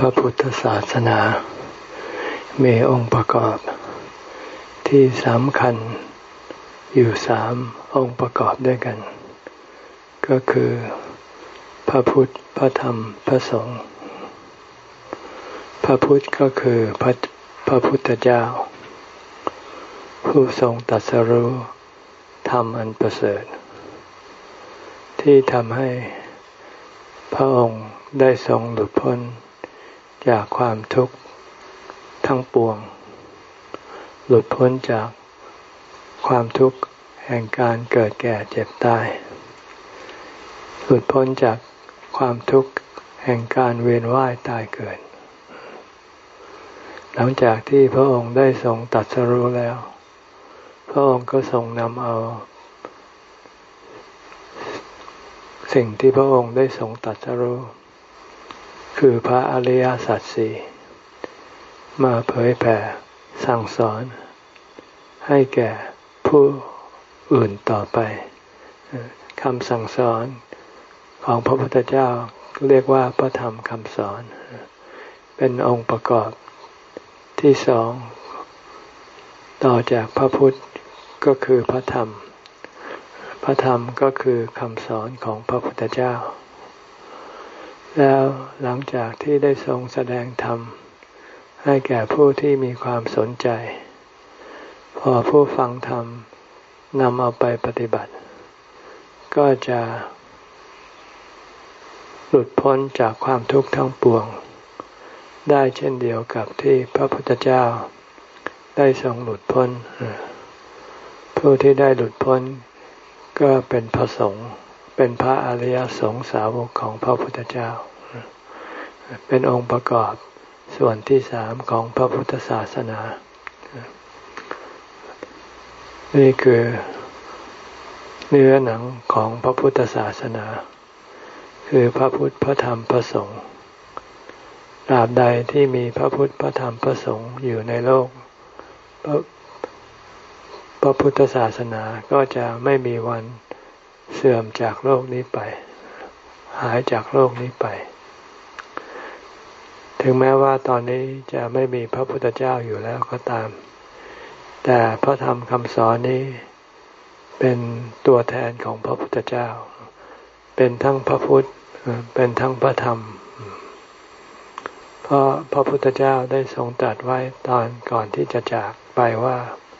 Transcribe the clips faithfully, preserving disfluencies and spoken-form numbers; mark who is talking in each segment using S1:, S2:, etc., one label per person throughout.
S1: ระพุทธศาสนามีองค์ประกอบที่สำคัญอยู่สามองค์ประกอบด้วยกันก็คือพระพุทธพระธรรมพระสงฆ์พระพุทธก็คือพระพระพุทธเจ้าผู้ทรงตรัสรู้ธรรมอันประเสริฐที่ทำให้พระองค์ได้ทรงหลุดพ้นจากความทุกข์ทั้งปวงหลุดพ้นจากความทุกข์แห่งการเกิดแก่เจ็บตายหลุดพ้นจากความทุกข์แห่งการเวียนว่ายตายเกิดหลังจากที่พระองค์ได้ทรงตรัสรู้แล้วพระองค์ก็ทรงนำเอาสิ่งที่พระองค์ได้ทรงตรัสรู้คือพระอริยสัจสี่มาเผยแผ่สั่งสอนให้แก่ผู้อื่นต่อไปคำสั่งสอนของพระพุทธเจ้าเรียกว่าพระธรรมคำสอนเป็นองค์ประกอบที่สองต่อจากพระพุทธก็คือพระธรรมพระธรรมก็คือคำสอนของพระพุทธเจ้าแล้วหลังจากที่ได้ทรงแสดงธรรมให้แก่ผู้ที่มีความสนใจพอผู้ฟังธรรมนำเอาไปปฏิบัติก็จะหลุดพ้นจากความทุกข์ทั้งปวงได้เช่นเดียวกับที่พระพุทธเจ้าได้ทรงหลุดพ้นผู้ที่ได้หลุดพ้นก็เป็นพระสงฆ์เป็นพระอริยสงฆ์สาวกของพระพุทธเจ้าเป็นองค์ประกอบส่วนที่สามของพระพุทธศาสนานี่คือเนื้อหนังของพระพุทธศาสนาคือพระพุทธพระธรรมพระสงฆ์ตราบใดที่มีพระพุทธพระธรรมพระสงฆ์อยู่ในโลกพระพระพุทธศาสนาก็จะไม่มีวันเสื่อมจากโลกนี้ไปหายจากโลกนี้ไปถึงแม้ว่าตอนนี้จะไม่มีพระพุทธเจ้าอยู่แล้วก็ตามแต่พระธรรมคำสอนนี้เป็นตัวแทนของพระพุทธเจ้าเป็นทั้งพระพุทธเป็นทั้งพระธรรมเพราะพระพุทธเจ้าได้ทรงตรัสไว้ตอนก่อนที่จะจากไปว่า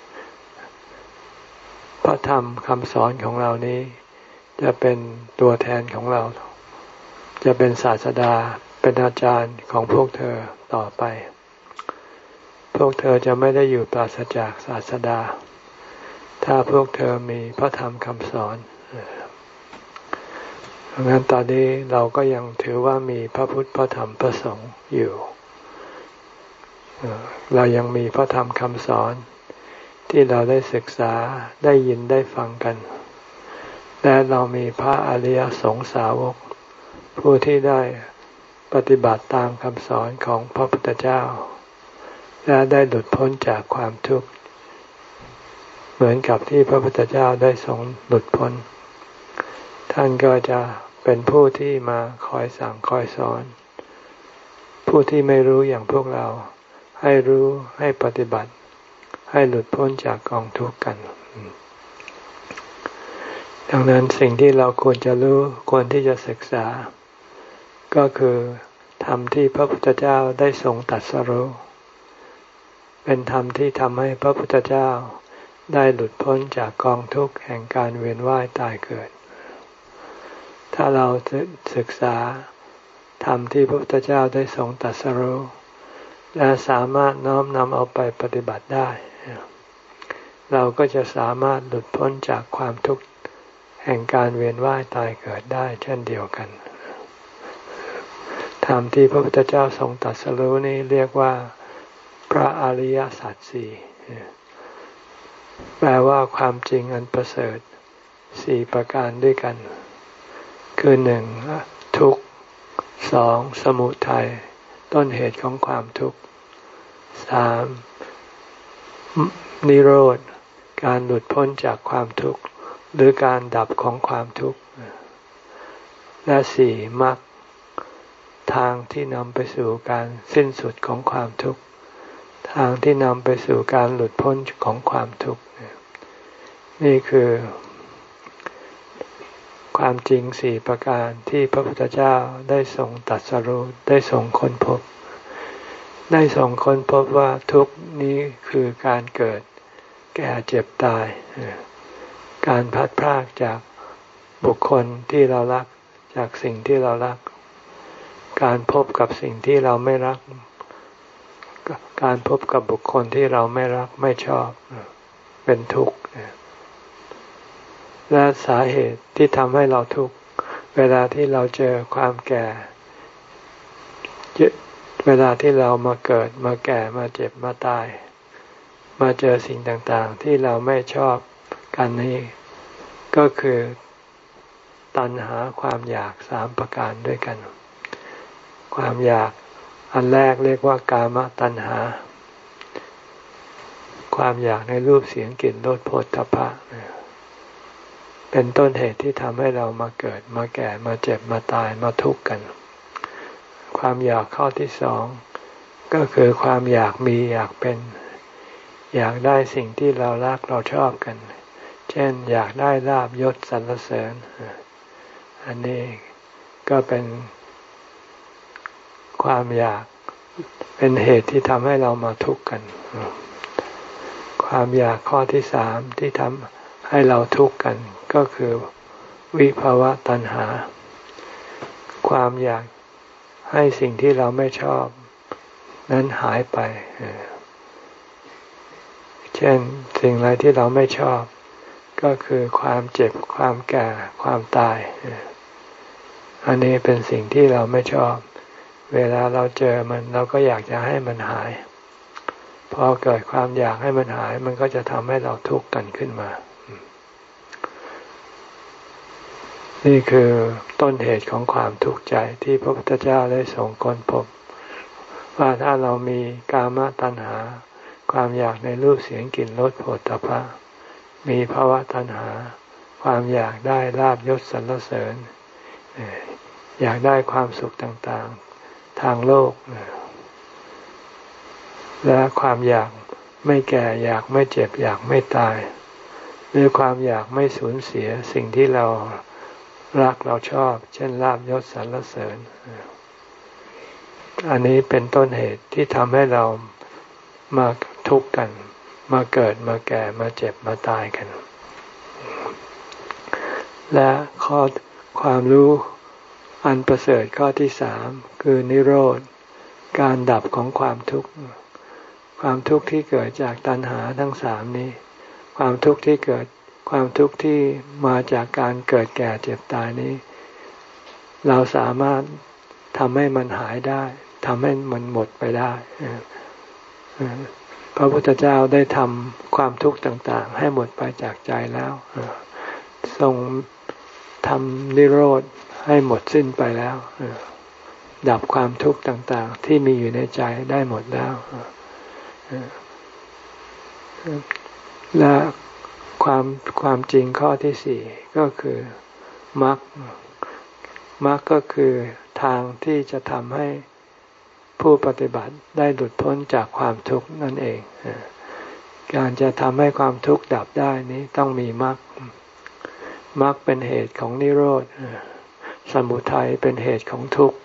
S1: พระธรรมคำสอนของเรานี้จะเป็นตัวแทนของเราจะเป็นศาสดาเป็นอาจารย์ของพวกเธอต่อไปพวกเธอจะไม่ได้อยู่ปราศจากศาสดาถ้าพวกเธอมีพระธรรมคำสอนเพราะงั้นตอนนี้เราก็ยังถือว่ามีพระพุทธพระธรรมพระสงฆ์อยู่เรายังมีพระธรรมคำสอนที่เราได้ศึกษาได้ยินได้ฟังกันและเรามีพระอริยสงฆ์สาวกผู้ที่ได้ปฏิบัติตามคำสอนของพระพุทธเจ้าและได้หลุดพ้นจากความทุกข์เหมือนกับที่พระพุทธเจ้าได้ทรงหลุดพ้นท่านก็จะเป็นผู้ที่มาคอยสั่งคอยสอนผู้ที่ไม่รู้อย่างพวกเราให้รู้ให้ปฏิบัติให้หลุดพ้นจากกองทุกข์กันดังนั้นสิ่งที่เราควรจะรู้ควรที่จะศึกษาก็คือธรรมที่พระพุทธเจ้าได้ทรงตรัสรู้เป็นธรรมที่ทำให้พระพุทธเจ้าได้หลุดพ้นจากกองทุกข์แห่งการเวียนว่ายตายเกิดถ้าเราศึกษาธรรมที่พระพุทธเจ้าได้ทรงตรัสรู้และสามารถน้อมนำเอาไปปฏิบัติได้เราก็จะสามารถหลุดพ้นจากความทุกข์แห่งการเวียนว่ายตายเกิดได้เช่นเดียวกันธรรมที่พระพุทธเจ้าทรงตรัสรู้นี้เรียกว่าพระอริยสัจสี่แปลว่าความจริงอันประเสริฐสี่ประการด้วยกันคือหนึ่งทุกข์สองสมุทัยต้นเหตุของความทุกข์สามนิโรธการหลุดพ้นจากความทุกข์หรือการดับของความทุกข์และสี่มรรคทางที่นำไปสู่การสิ้นสุดของความทุกข์ทางที่นำไปสู่การหลุดพ้นของความทุกข์นี่คือความจริงสี่ประการที่พระพุทธเจ้าได้ทรงตรัสรู้ได้ทรงค้นพบได้ทรงค้นพบว่าทุกข์นี้คือการเกิดแก่เจ็บตายการพัดพรากจากบุคคลที่เรารักจากสิ่งที่เรารักการพบกับสิ่งที่เราไม่รักการพบกับบุคคลที่เราไม่รักไม่ชอบเป็นทุกข์และสาเหตุที่ทำให้เราทุกข์เวลาที่เราเจอความแก่เวลาที่เรามาเกิดมาแก่มาเจ็บมาตายมาเจอสิ่งต่างๆที่เราไม่ชอบกันนี้ก็คือตัณหาความอยากสามประการด้วยกันความอยากอันแรกเรียกว่ากามตัณหาความอยากในรูปเสียงกลิ่นรสโผฏฐัพพะเป็นต้นเหตุที่ทำให้เรามาเกิดมาแก่มาเจ็บมาตายมาทุกข์กันความอยากข้อที่สองก็คือความอยากมีอยากเป็นอยากได้สิ่งที่เรารักเราชอบกันเช่นอยากได้ลาภยศสรรเสริญอันนี้ก็เป็นความอยากเป็นเหตุที่ทำให้เรามาทุกข์กันความอยากข้อที่สามที่ทำให้เราทุกข์กันก็คือวิภาวะตัณหาความอยากให้สิ่งที่เราไม่ชอบนั้นหายไปเช่นสิ่งอะไรที่เราไม่ชอบก็คือความเจ็บความแก่ความตายอันนี้เป็นสิ่งที่เราไม่ชอบเวลาเราเจอมันเราก็อยากจะให้มันหายพอเกิดความอยากให้มันหายมันก็จะทำให้เราทุกข์กันขึ้นมานี่คือต้นเหตุของความทุกข์ใจที่พระพุทธเจ้าได้ทรงค้นพบว่าถ้าเรามีกามตัณหาความอยากในรูปเสียงกลิ่นรสโผฏฐัพพะมีภาวะตัณหาความอยากได้ลาภยศสรรเสริญอยากได้ความสุขต่างๆทางโลกและความอยากไม่แก่อยากไม่เจ็บอยากไม่ตายหรือความอยากไม่สูญเสียสิ่งที่เรารักเราชอบเช่นลาภยศสรรเสริญอันนี้เป็นต้นเหตุที่ทำให้เรามาทุกข์กันมาเกิดมาแก่มาเจ็บมาตายกันและข้อความรู้อันประเสริฐข้อที่สามคือนิโรธการดับของความทุกข์ความทุกข์ที่เกิดจากตัณหาทั้งสามนี้ความทุกข์ที่เกิดความทุกข์ที่มาจากการเกิดแก่เจ็บตายนี้เราสามารถทำให้มันหายได้ทำให้มันหมดไปได้พระพุทธเจ้าได้ทำความทุกข์ต่างๆให้หมดไปจากใจแล้วทรงทำนิโรธให้หมดสิ้นไปแล้วดับความทุกข์ต่างๆที่มีอยู่ในใจได้หมดแล้วและความความจริงข้อที่สี่ก็คือมรรคมรรคก็คือทางที่จะทำให้ผู้ปฏิบัติได้หลุดพ้นจากความทุกข์นั่นเองการจะทำให้ความทุกข์ดับได้นี้ต้องมีมรรคมรรคเป็นเหตุของนิโรธสมุทัยเป็นเหตุของทุกข์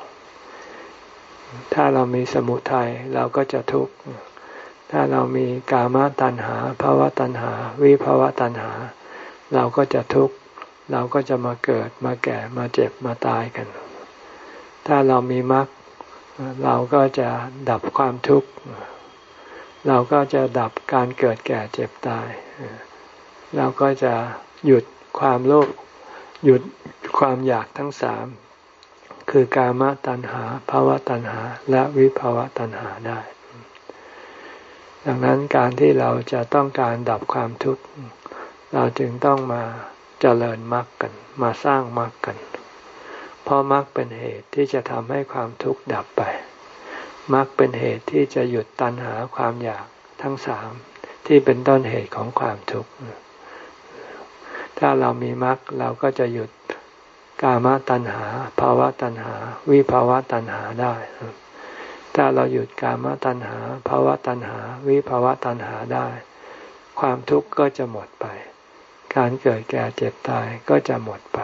S1: ถ้าเรามีสมุทัยเราก็จะทุกข์ถ้าเรามีกามตัณหาภวตัณหาวิภวตัณหาเราก็จะทุกข์เราก็จะมาเกิดมาแก่มาเจ็บมาตายกันถ้าเรามีมรรคเราก็จะดับความทุกข์เราก็จะดับการเกิดแก่เจ็บตายเราก็จะหยุดความโลภหยุดความอยากทั้งสามคือกามตัณหาภวตัณหาและวิภวตัณหาได้ดังนั้นการที่เราจะต้องการดับความทุกข์เราจึงต้องมาเจริญมรรคกันมาสร้างมรรคกันเพราะมรรคเป็นเหตุที่จะทำให้ความทุกข์ดับไปมรรคเป็นเหตุที่จะหยุดตัณหาความอยากทั้งสามที่เป็นต้นเหตุของความทุกข์ถ้าเรามีมรรคเราก็จะหยุดกามตัณหาภาวะตัณหาวิภาวะตัณหาได้ถ้าเราหยุดกามตัณหาภาวะตัณหาวิภาวะตัณหาได้ความทุกข์ก็จะหมดไปการเกิดแก่เจ็บตายก็จะหมดไป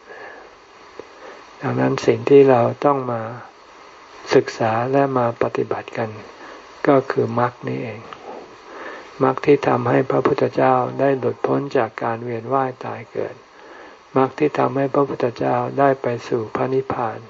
S1: ดังนั้นสิ่งที่เราต้องมาศึกษาและมาปฏิบัติกันก็คือมรรคนี้เองมรรคที่ทำให้พระพุทธเจ้าได้หลุดพ้นจากการเวียนว่ายตายเกิดมรรคที่ทำให้พระพุทธเจ้าได้ไปสู่พระนิพพาน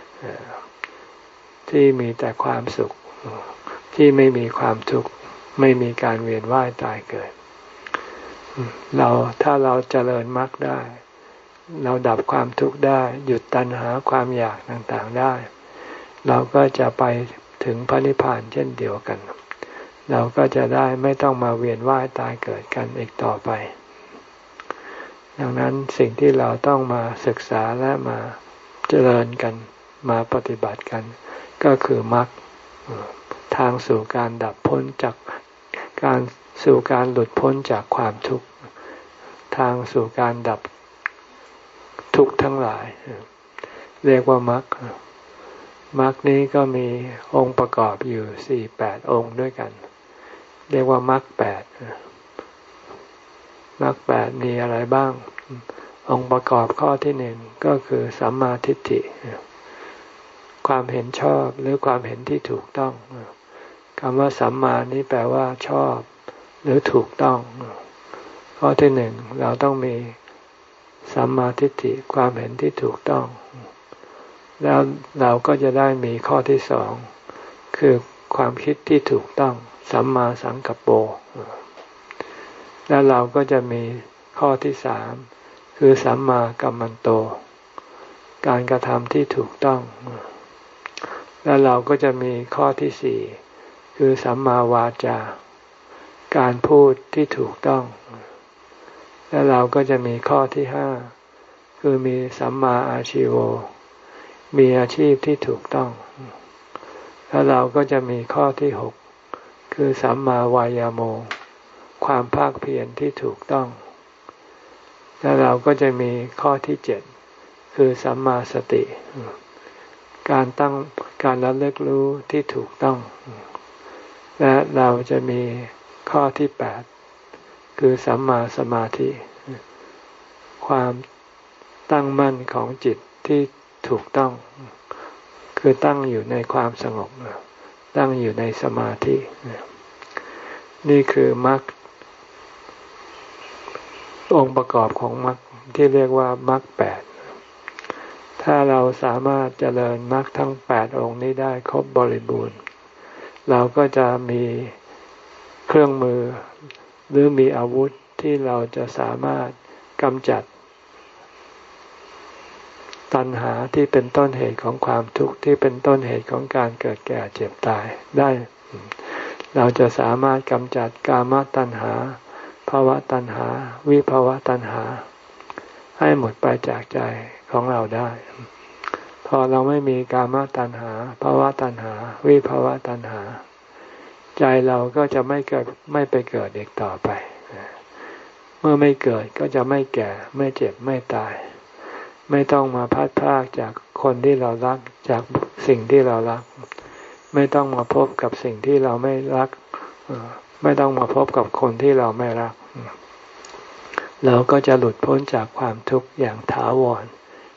S1: ที่มีแต่ความสุขที่ไม่มีความทุกข์ไม่มีการเวียนว่ายตายเกิดเราถ้าเราเจริญมรรคได้เราดับความทุกข์ได้หยุดตัณหาความอยากต่างๆได้เราก็จะไปถึงพระนิพพานเช่นเดียวกันเราก็จะได้ไม่ต้องมาเวียนว่ายตายเกิดกันอีกต่อไปดังนั้นสิ่งที่เราต้องมาศึกษาและมาเจริญกันมาปฏิบัติกันก็คือมรรคทางสู่การดับพ้นจากการสู่การหลุดพ้นจากความทุกข์ทางสู่การดับทุกข์ทั้งหลายเรียกว่ามรรคมรรคนี้ก็มีองค์ประกอบอยู่สี่แปดองค์ด้วยกันเรียกว่ามรรคแปดมรรคแปดมีอะไรบ้างองค์ประกอบข้อที่หนึ่งก็คือสัมมาทิฏฐิความเห็นชอบหรือความเห็นที่ถูกต้องคำว่าสัมมานี้แปลว่าชอบหรือถูกต้องข้อที่หนึ่งเราต้องมีสัมมาทิฏฐิความเห็นที่ถูกต้องแล้วเราก็จะได้มีข้อที่สองคือความคิดที่ถูกต้องสัมมาสังกัปโปแล้วเราก็จะมีข้อที่สามคือสัมมากัมมันโตการกระทำที่ถูกต้องแล้วเราก็จะมีข้อที่สี่คือสัมมาวาจาการพูดที่ถูกต้องแล้วเราก็จะมีข้อที่ห้าคือมีสัมมาอาชีโวมีอาชีพที่ถูกต้องแล้วเราก็จะมีข้อที่หกคือสัมมาวายาโมความภาคเพียรที่ถูกต้องแล้วเราก็จะมีข้อที่เจ็ดคือสัมมาสติการตั้งการระลึกรู้ที่ถูกต้องและเราจะมีข้อที่แปดคือสัมมาสมาธิความตั้งมั่นของจิตที่ถูกต้องคือตั้งอยู่ในความสงบตั้งอยู่ในสมาธินี่คือมรรคองค์ประกอบของมรรคที่เรียกว่ามรรคแปดถ้าเราสามารถเจริญมรรคทั้งแปดองค์นี้ได้ครบบริบูรณ์เราก็จะมีเครื่องมือหรือมีอาวุธที่เราจะสามารถกำจัดตัณหาที่เป็นต้นเหตุของความทุกข์ที่เป็นต้นเหตุของการเกิดแก่เจ็บตายได้เราจะสามารถกำจัดกามตัณหาภาวะตัณหาวิภาวะตัณหาให้หมดไปจากใจของเราได้พอเราไม่มีกามตัณหาภาวะตัณหาวิภาวะตัณหาใจเราก็จะไม่เกิดไม่ไปเกิดอีกต่อไปเมื่อไม่เกิดก็จะไม่แก่ไม่เจ็บไม่ตายไม่ต้องมาพัดพรากจากคนที่เรารักจากสิ่งที่เรารักไม่ต้องมาพบกับสิ่งที่เราไม่รักไม่ต้องมาพบกับคนที่เราไม่รักเราก็จะหลุดพ้นจากความทุกข์อย่างถาวร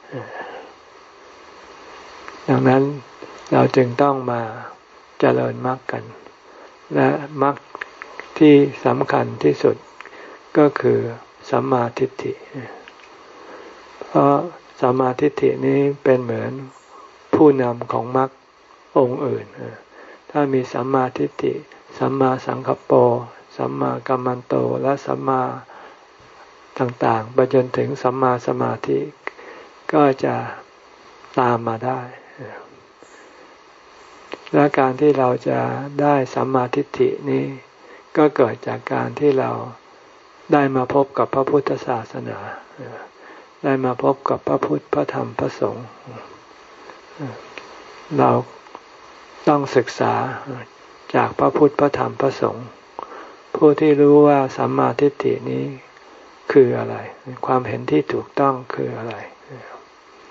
S1: ดังนั้นเราจึงต้องมาเจริญมรรคกันและมรรคที่สำคัญที่สุดก็คือสัมมาทิฏฐิเพราะสัมมาทิฏฐินี้เป็นเหมือนผู้นำของมรรคองค์อื่นถ้ามีสัมมาทิฏฐิสัมมาสังกัปโปสัมมากัมมันโตและสัมมาต่างๆไปจนถึงสัมมาสมาธิก็จะตามมาได้และการที่เราจะได้สัมมาทิฏฐินี้ก็เกิดจากการที่เราได้มาพบกับพระพุทธศาสนาได้มาพบกับพระพุทธพระธรรมพระสงฆ์เราต้องศึกษาจากพระพุทธพระธรรมพระสงฆ์ผู้ที่รู้ว่าสัมมาทิฏฐินี้คืออะไรความเห็นที่ถูกต้องคืออะไร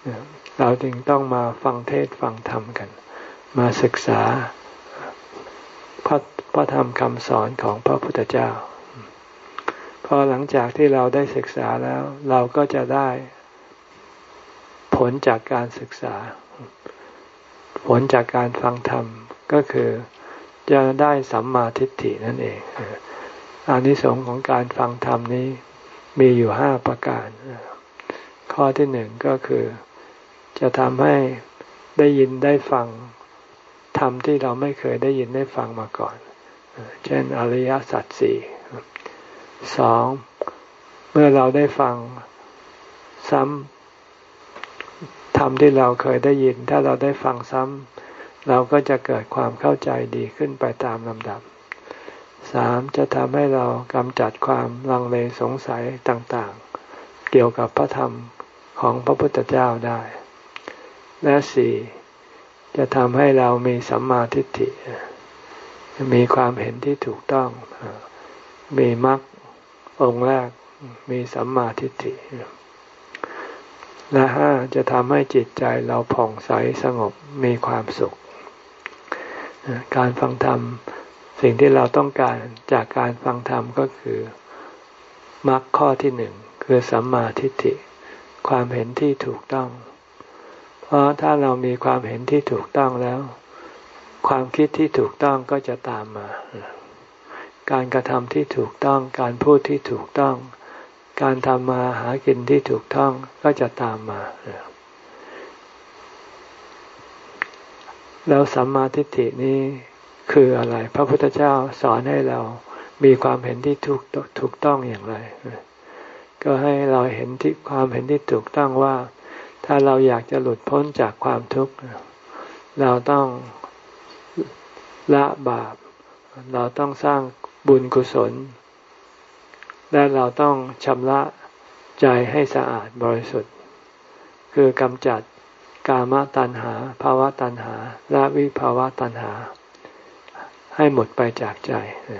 S1: เราจึงต้องมาฟังเทศน์ฟังธรรมกันมาศึกษาพระพระธรรมคำสอนของพระพุทธเจ้าพอหลังจากที่เราได้ศึกษาแล้วเราก็จะได้ผลจากการศึกษาผลจากการฟังธรรมก็คือจะได้สัมมาทิฏฐินั่นเองอานิสงส์ของการฟังธรรมนี้มีอยู่ห้าประการข้อที่หนึ่งก็คือจะทำให้ได้ยินได้ฟังธรรมที่เราไม่เคยได้ยินได้ฟังมาก่อนเช่นอริยสัจสี่สองเมื่อเราได้ฟังซ้ำธรรมที่เราเคยได้ยินถ้าเราได้ฟังซ้ำเราก็จะเกิดความเข้าใจดีขึ้นไปตามลำดับสามจะทำให้เรากำจัดความลังเลสงสัยต่างๆเกี่ยวกับพระธรรมของพระพุทธเจ้าได้และสี่จะทำให้เรามีสัมมาทิฏฐิมีความเห็นที่ถูกต้องมีมรรคองค์แรกมีสัมมาทิฏฐิและห้าจะทำให้จิตใจเราผ่องใสสงบมีความสุขการฟังธรรมสิ่งที่เราต้องการจากการฟังธรรมก็คือมรรคข้อที่หนึ่งคือสัมมาทิฏฐิความเห็นที่ถูกต้องเพราะถ้าเรามีความเห็นที่ถูกต้องแล้วความคิดที่ถูกต้องก็จะตามมาการกระทำที่ถูกต้องการพูดที่ถูกต้องการทำมาหากินที่ถูกต้องก็จะตามมาแล้วสัมมาทิฏฐินี้คืออะไรพระพุทธเจ้าสอนให้เรามีความเห็นที่ถูกถูกต้องอย่างไรก็ให้เราเห็นที่ความเห็นที่ถูกต้องว่าถ้าเราอยากจะหลุดพ้นจากความทุกข์เราต้องละบาปเราต้องสร้างบุญกุศลและเราต้องชำระใจให้สะอาดบริสุทธิ์คือกำจัดกามตัณหาภาวะตัณหาและวิภาวะตัณหาให้หมดไปจากใจ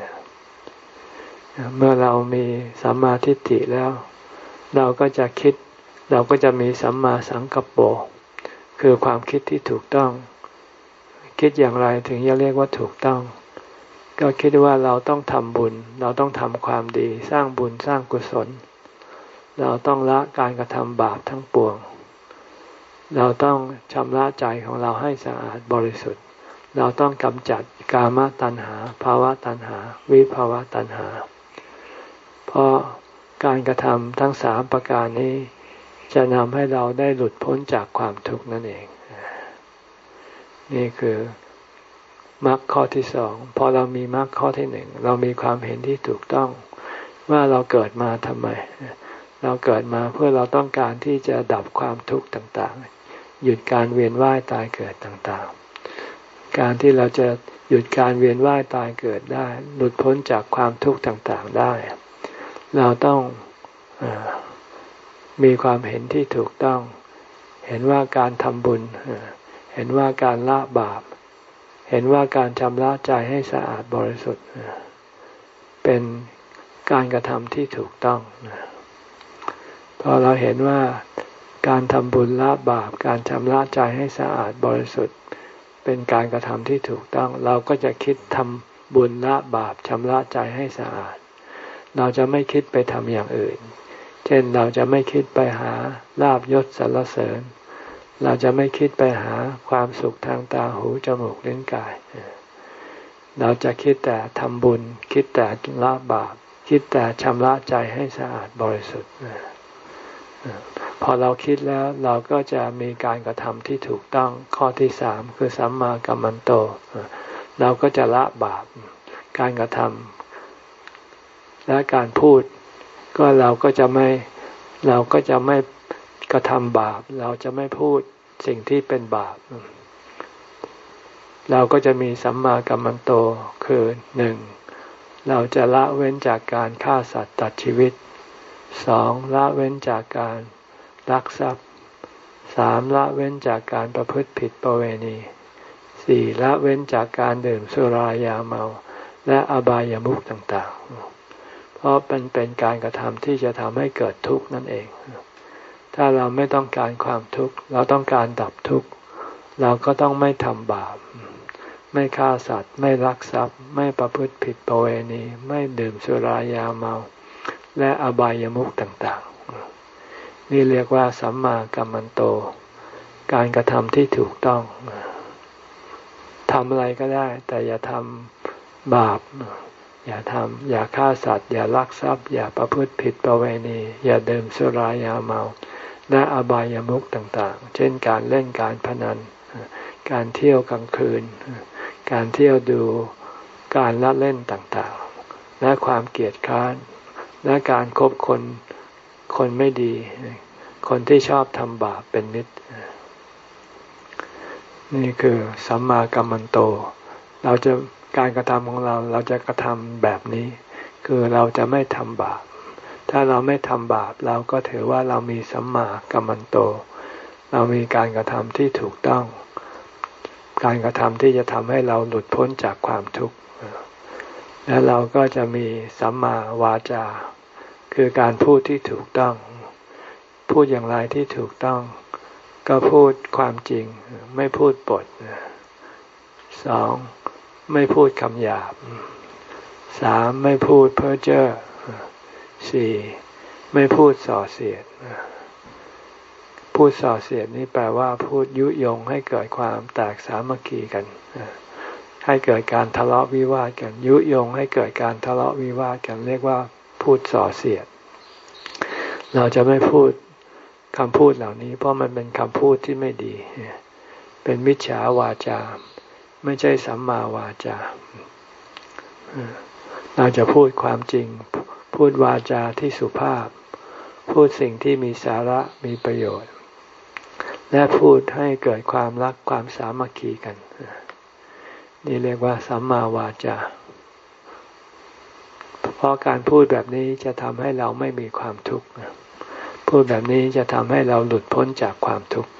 S1: เมื่อเรามีสัมมาทิฏฐิแล้วเราก็จะคิดเราก็จะมีสัมมาสังกัปโปคือความคิดที่ถูกต้องคิดอย่างไรถึงจะเรียกว่าถูกต้องก็คิดว่าเราต้องทำบุญเราต้องทำความดีสร้างบุญสร้างกุศลเราต้องละการกระทำบาปทั้งปวงเราต้องชำระใจของเราให้สะอาดบริสุทธิ์เราต้องกำจัดกามตัณหาภาวะตัณหาวิภาวะตัณหาเพราะการกระทำทั้งสามประการนี้จะนำให้เราได้หลุดพ้นจากความทุกข์นั่นเองนี่คือมรรคข้อที่สองพอเรามีมรรคข้อที่หนึ่งเรามีความเห็นที่ถูกต้องว่าเราเกิดมาทำไมเราเกิดมาเพื่อเราต้องการที่จะดับความทุกข์ต่างๆหยุดการเวียนว่ายตายเกิดต่างๆการที่เราจะหยุดการเวียนว่ายตายเกิดได้หลุดพ้นจากความทุกข์ต่างๆได้เราต้องเอ่อมีความเห็นที่ถูกต้องเห็นว่าการทำบุญเห็นว่าการละบาปเห็นว่าการชำระใจให้สะอาดบริสุทธิ์เป็นการกระทำที่ถูกต้องพอเราเห็นว่าการทำบุญละบาปการชำระใจให้สะอาดบริสุทธิ์เป็นการกระทำที่ถูกต้องเราก็จะคิดทำบุญละบาปชำระใจให้สะอาดเราจะไม่คิดไปทำอย่างอื่นเช่นเราจะไม่คิดไปหาลาภยศสรรเสริญเราจะไม่คิดไปหาความสุขทางตาหูจมูกลิ้นกายเราจะคิดแต่ทำบุญคิดแต่ละบาปคิดแต่ชำระใจให้สะอาดบริสุทธิ์พอเราคิดแล้วเราก็จะมีการกระทำที่ถูกต้องข้อที่สามคือสัมมากัมมันโตเราก็จะละบาปการกระทำและการพูดก็เราก็จะไม่เราก็จะไม่กระทำบาปเราจะไม่พูดสิ่งที่เป็นบาปเราก็จะมีสัมมากัมมันโตคือหนึ่งเราจะละเว้นจากการฆ่าสัตว์ตัดชีวิตสองละเว้นจากการลักทรัพย์สามละเว้นจากการประพฤติผิดประเวณีสี่ละเว้นจากการดื่มสุรายาเมาและอบายามุขต่างๆเพราะเป็นเป็นการกระทำที่จะทำให้เกิดทุกข์นั่นเองถ้าเราไม่ต้องการความทุกข์เราต้องการดับทุกข์เราก็ต้องไม่ทำบาปไม่ฆ่าสัตว์ไม่ลักทรัพย์ไม่ประพฤติผิดประเวณีไม่ดื่มสุรายาเมาและอบายามุขต่างๆนี่เรียกว่าสัมมากัมมันโตการกระทำที่ถูกต้องทำอะไรก็ได้แต่อย่าทำบาปอย่าทำอย่าฆ่าสัตว์อย่าลักทรัพย์อย่าประพฤติผิดประเวณีอย่าดื่มสุรายาเมาและอบายามุขต่างๆเช่นการเล่นการพนันการเที่ยวกลางคืนการเที่ยวดูการละเล่นต่างๆและความเกลียดคร้านและการคบคนคนไม่ดีคนที่ชอบทำบาปเป็นมิตรนี่คือสัมมากัมมันโตเราจะการกระทำของเราเราจะกระทำแบบนี้คือเราจะไม่ทำบาปถ้าเราไม่ทำบาปเราก็ถือว่าเรามีสัมมากัมมันโตเรามีการกระทำที่ถูกต้องการกระทำที่จะทำให้เราหลุดพ้นจากความทุกข์และเราก็จะมีสัมมาวาจาคือการพูดที่ถูกต้องพูดอย่างไรที่ถูกต้องก็พูดความจริงไม่พูดปดสองไม่พูดคำหยาบสามไม่พูดเพ้อเจ้อสี่ไม่พูดส่อเสียดพูดส่อเสียดนี่แปลว่าพูดยุยงให้เกิดความแตกสามัคคีกันให้เกิดการทะเลาะวิวาทกันยุยงให้เกิดการทะเลาะวิวาทกันเรียกว่าพูดส่อเสียดเราจะไม่พูดคำพูดเหล่านี้เพราะมันเป็นคำพูดที่ไม่ดีเป็นมิจฉาวาจาไม่ใช่สัมมาวาจาเราจะพูดความจริงพูดวาจาที่สุภาพพูดสิ่งที่มีสาระมีประโยชน์และพูดให้เกิดความรักความสามัคคีกันนี่เรียกว่าสัมมาวาจาเพราะการพูดแบบนี้จะทำให้เราไม่มีความทุกข์พูดแบบนี้จะทำให้เราหลุดพ้นจากความทุกข์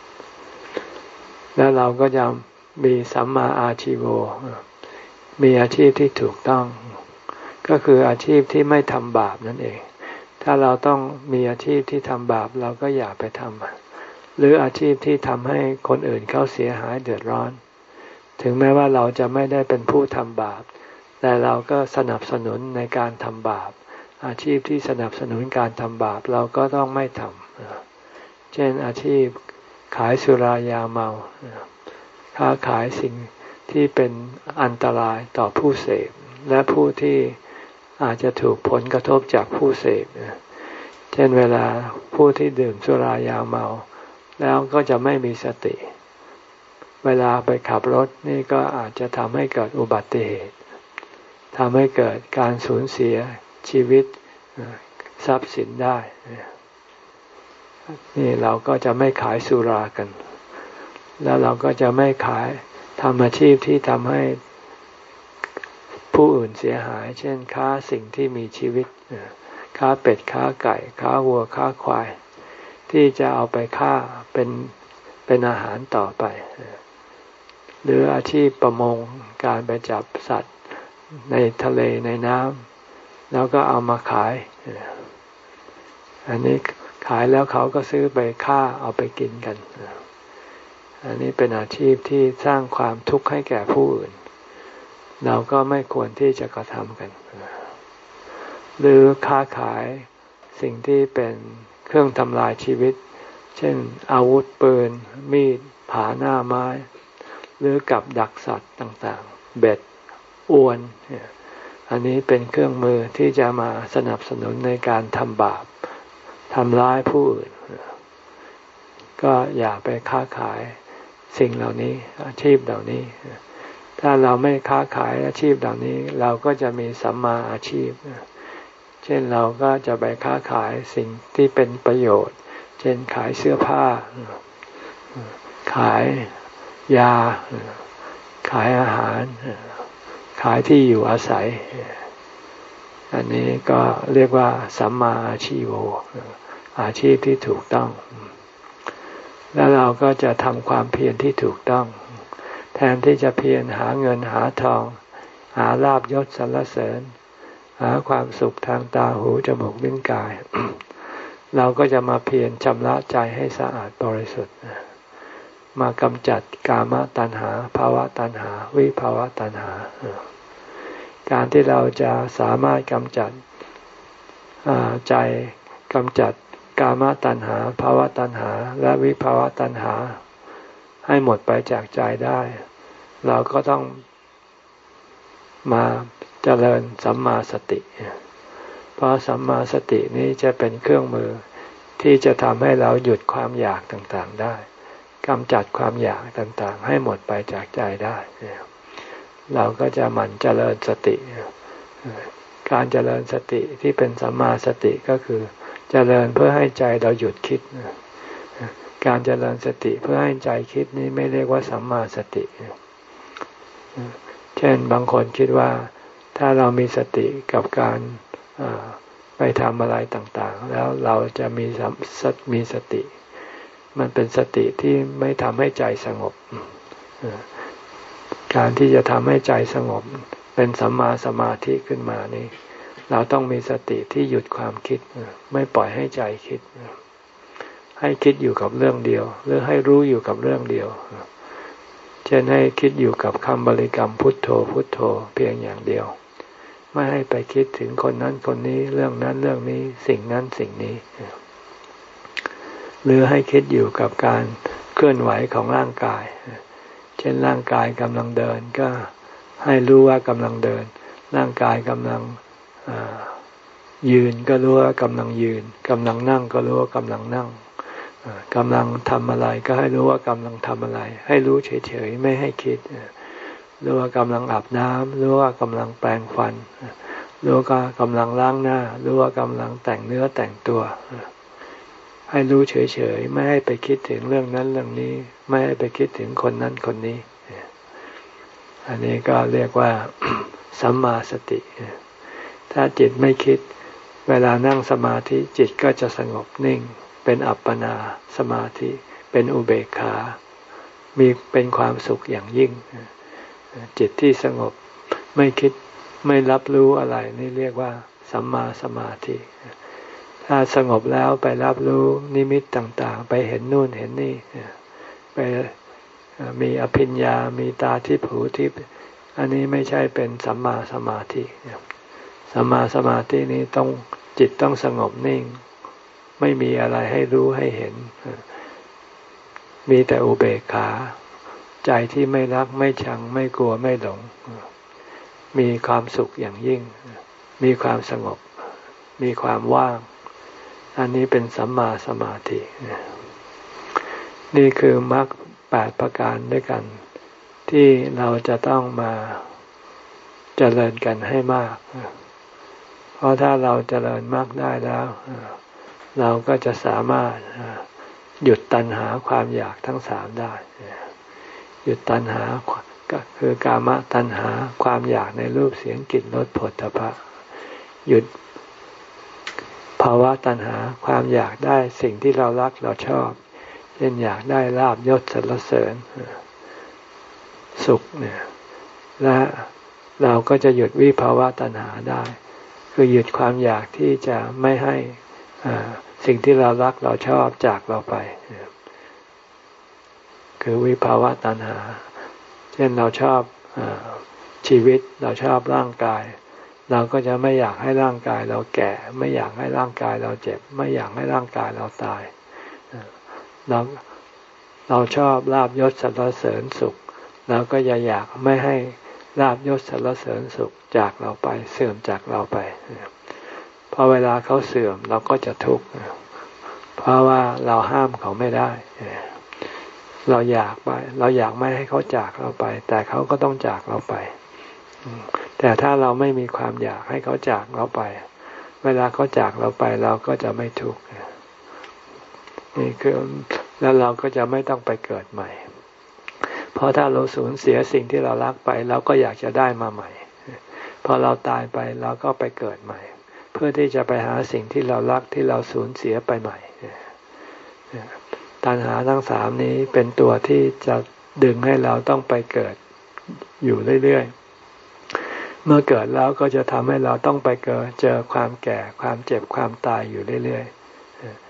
S1: แล้วเราก็จะมีสัมมาอาชีโวมีอาชีพที่ถูกต้องก็คืออาชีพที่ไม่ทำบาปนั่นเองถ้าเราต้องมีอาชีพที่ทำบาปเราก็อย่าไปทำหรืออาชีพที่ทำให้คนอื่นเขาเสียหายเดือดร้อนถึงแม้ว่าเราจะไม่ได้เป็นผู้ทำบาปแต่เราก็สนับสนุนในการทำบาปอาชีพที่สนับสนุนการทำบาปเราก็ต้องไม่ทำเช่นอาชีพขายสุรายาเมาค้าขายสิ่งที่เป็นอันตรายต่อผู้เสพและผู้ที่อาจจะถูกผลกระทบจากผู้เสพเช่นเวลาผู้ที่ดื่มสุรายาเมาแล้วก็จะไม่มีสติเวลาไปขับรถนี่ก็อาจจะทำให้เกิดอุบัติเหตุทำให้เกิดการสูญเสียชีวิตทรัพย์สินได้นี่เราก็จะไม่ขายสุรากันแล้วเราก็จะไม่ขายทำอาชีพที่ทำให้ผู้อื่นเสียหายเช่นค้าสิ่งที่มีชีวิตค้าเป็ดค้าไก่ค้าวัวค้าควายที่จะเอาไปฆ่าเป็นเป็นอาหารต่อไปหรืออาชีพประมงการไปจับสัตว์ในทะเลในน้ำแล้วก็เอามาขายอันนี้ขายแล้วเขาก็ซื้อไปฆ่าเอาไปกินกันอันนี้เป็นอาชีพที่สร้างความทุกข์ให้แก่ผู้อื่นเราก็ไม่ควรที่จะกระทำกันหรือค้าขายสิ่งที่เป็นเครื่องทำลายชีวิตเช่นอาวุธปืนมีดผาหน้าไม้หรือกับดักสัตว์ต่างๆเบ็ดอวนอันนี้เป็นเครื่องมือที่จะมาสนับสนุนในการทำบาปทำร้ายผู้อื่นก็อย่าไปค้าขายสิ่งเหล่านี้อาชีพเหล่านี้ถ้าเราไม่ค้าขายอาชีพเหล่านี้เราก็จะมีสัมมาอาชีพเช่นเราก็จะไปค้าขายสิ่งที่เป็นประโยชน์เช่นขายเสื้อผ้าขายยาขายอาหารขายที่อยู่อาศัยอันนี้ก็เรียกว่าสัมมาอาชีโวอาชีพที่ถูกต้องแล้วเราก็จะทำความเพียรที่ถูกต้องแทนที่จะเพียรหาเงินหาทองหาลาภยศสรรเสริญหาความสุขทางตาหูจมูกลิ้นกายเราก็จะมาเพียรชำระใจให้สะอาดบริสุทธิ์มากำจัดกามตัณหาภาวะตัณหาวิภาวะตัณหาการที่เราจะสามารถกำจัดใจกำจัดกามตัณหาภาวะตัณหาและวิภาวะตัณหาให้หมดไปจากใจได้เราก็ต้องมาเจริญสัมมาสติเพราะสัมมาสตินี้จะเป็นเครื่องมือที่จะทำให้เราหยุดความอยากต่างๆได้กำจัดความอยากต่างๆให้หมดไปจากใจได้เราก็จะหมั่นเจริญสติการเจริญสติที่เป็นสัมมาสติก็คือเจริญเพื่อให้ใจเราหยุดคิดการเจริญสติเพื่อให้ใจคิดนี้ไม่เรียกว่าสัมมาสติเช่นบางคนคิดว่าถ้าเรามีสติกับการไปทำอะไรต่างๆแล้วเราจะมีมีสติมันเป็นสติที่ไม่ทำให้ใจสงบการที่จะทำให้ใจสงบเป็นสัมมาสมาธิขึ้นมานี่เราต้องมีสติที่หยุดความคิดไม่ปล่อยให้ใจคิดให้คิดอยู่กับเรื่องเดียวหรือให้รู้อยู่กับเรื่องเดียวเช่นให้คิดอยู่กับคำบริกรรมพุทโธพุทโธเพียงอย่างเดียวไม่ให้ไปคิดถึงคนนั้นคนนี้เรื่องนั้นเรื่องนี้สิ่งนั้นสิ่งนี้หรือให้คิดอยู่กับการเคลื่อนไหวของร่างกายเช่นร่างกายกำลังเดินก็ให้รู้ว่ากำลังเดินร่างกายกำลังยืนก็รู้ว่ากำลังยืนกำลังนั่งก็รู้ว่ากำลังนั่งกำลังทำอะไรก็ให้รู้ว่ากำลังทำอะไรให้รู้เฉยๆไม่ให้คิดรู้ว่ากำลังอาบน้ำรู้ว่ากำลังแปรงฟันรู้ว่ากำลังล้างหน้ารู้ว่ากำลังแต่งเนื้อแต่งตัวให้รู้เฉยๆไม่ให้ไปคิดถึงเรื่องนั้นเรื่องนี้ไม่ให้ไปคิดถึงคนนั้นคนนี้อันนี้ก็เรียกว่า สัมมาสติถ้าจิตไม่คิดเวลานั่งสมาธิจิตก็จะสงบนิ่งเป็นอัปปนาสมาธิเป็นอุเบกขามีเป็นความสุขอย่างยิ่งจิตที่สงบไม่คิดไม่รับรู้อะไรนี่เรียกว่าสัมมาสมาธิถ้าสงบแล้วไปรับรู้นิมิตต่างๆไปเห็นนู่นเห็นนี่ไปมีอภิญญามีตาทิพย์หูทิพย์อันนี้ไม่ใช่เป็นสัมมาสมาธิสัมมาสมาธินี้ต้องจิตต้องสงบนิ่งไม่มีอะไรให้รู้ให้เห็นมีแต่อุเบกขาใจที่ไม่รักไม่ชังไม่กลัวไม่หลงมีความสุขอย่างยิ่งมีความสงบมีความว่างอันนี้เป็นสัมมาสมาธินี่คือมรรคแปดประการด้วยกันที่เราจะต้องมาเจริญกันให้มากเพราะถ้าเราเจริญมรรคได้แล้วเราก็จะสามารถหยุดตัณหาความอยากทั้งสามได้หยุดตัณหาก็คือกามตัณหาความอยากในรูปเสียงกลิ่นรสโผฏฐัพพะหยุดภาวะตัณหาความอยากได้สิ่งที่เรารักเราชอบเช่นอยากได้ลาภยศสรรเสริญสุขเนี่ยและเราก็จะหยุดวิภาวะตัณหาได้คือหยุดความอยากที่จะไม่ให้สิ่งที่เรารักเราชอบจากเราไปคือวิภาวะตัณหาเช่นเราชอบชีวิตเราชอบร่างกายเราก็จะไม่อยากให้ร่างกายเราแก่ไม่อยากให้ร่างกายเราเจ็บไม่อยากให้ร่างกายเราตายเราเราชอบลาภยศสรรเสริญสุขเราก็จะอยากไม่ให้ลาภยศสรรเสริญสุขจากเราไปเสื่อมจากเราไปพอเวลาเขาเสื่อมเราก็จะทุกข์เพราะว่าเราห้ามเขาไม่ได้เราอยากไปเราอยากไม่ให้เขาจากเราไปแต่เขาก็ต้องจากเราไปแต่ถ้าเราไม่มีความอยากให้เขาจากเราไปเวลาเขาจากเราไปเราก็จะไม่ทุกข์นี่คือแล้วเราก็จะไม่ต้องไปเกิดใหม่เพราะถ้าเราสูญเสียสิ่งที่เรารักไปเราก็อยากจะได้มาใหม่พอเราตายไปเราก็ไปเกิดใหม่เพื่อที่จะไปหาสิ่งที่เรารักที่เราสูญเสียไปใหม่ตัณหาทั้งสามนี้เป็นตัวที่จะดึงให้เราต้องไปเกิดอยู่เรื่อยๆเมื่อเกิดแล้วก็จะทำให้เราต้องไปเกิดเจอความแก่ความเจ็บความตายอยู่เรื่อย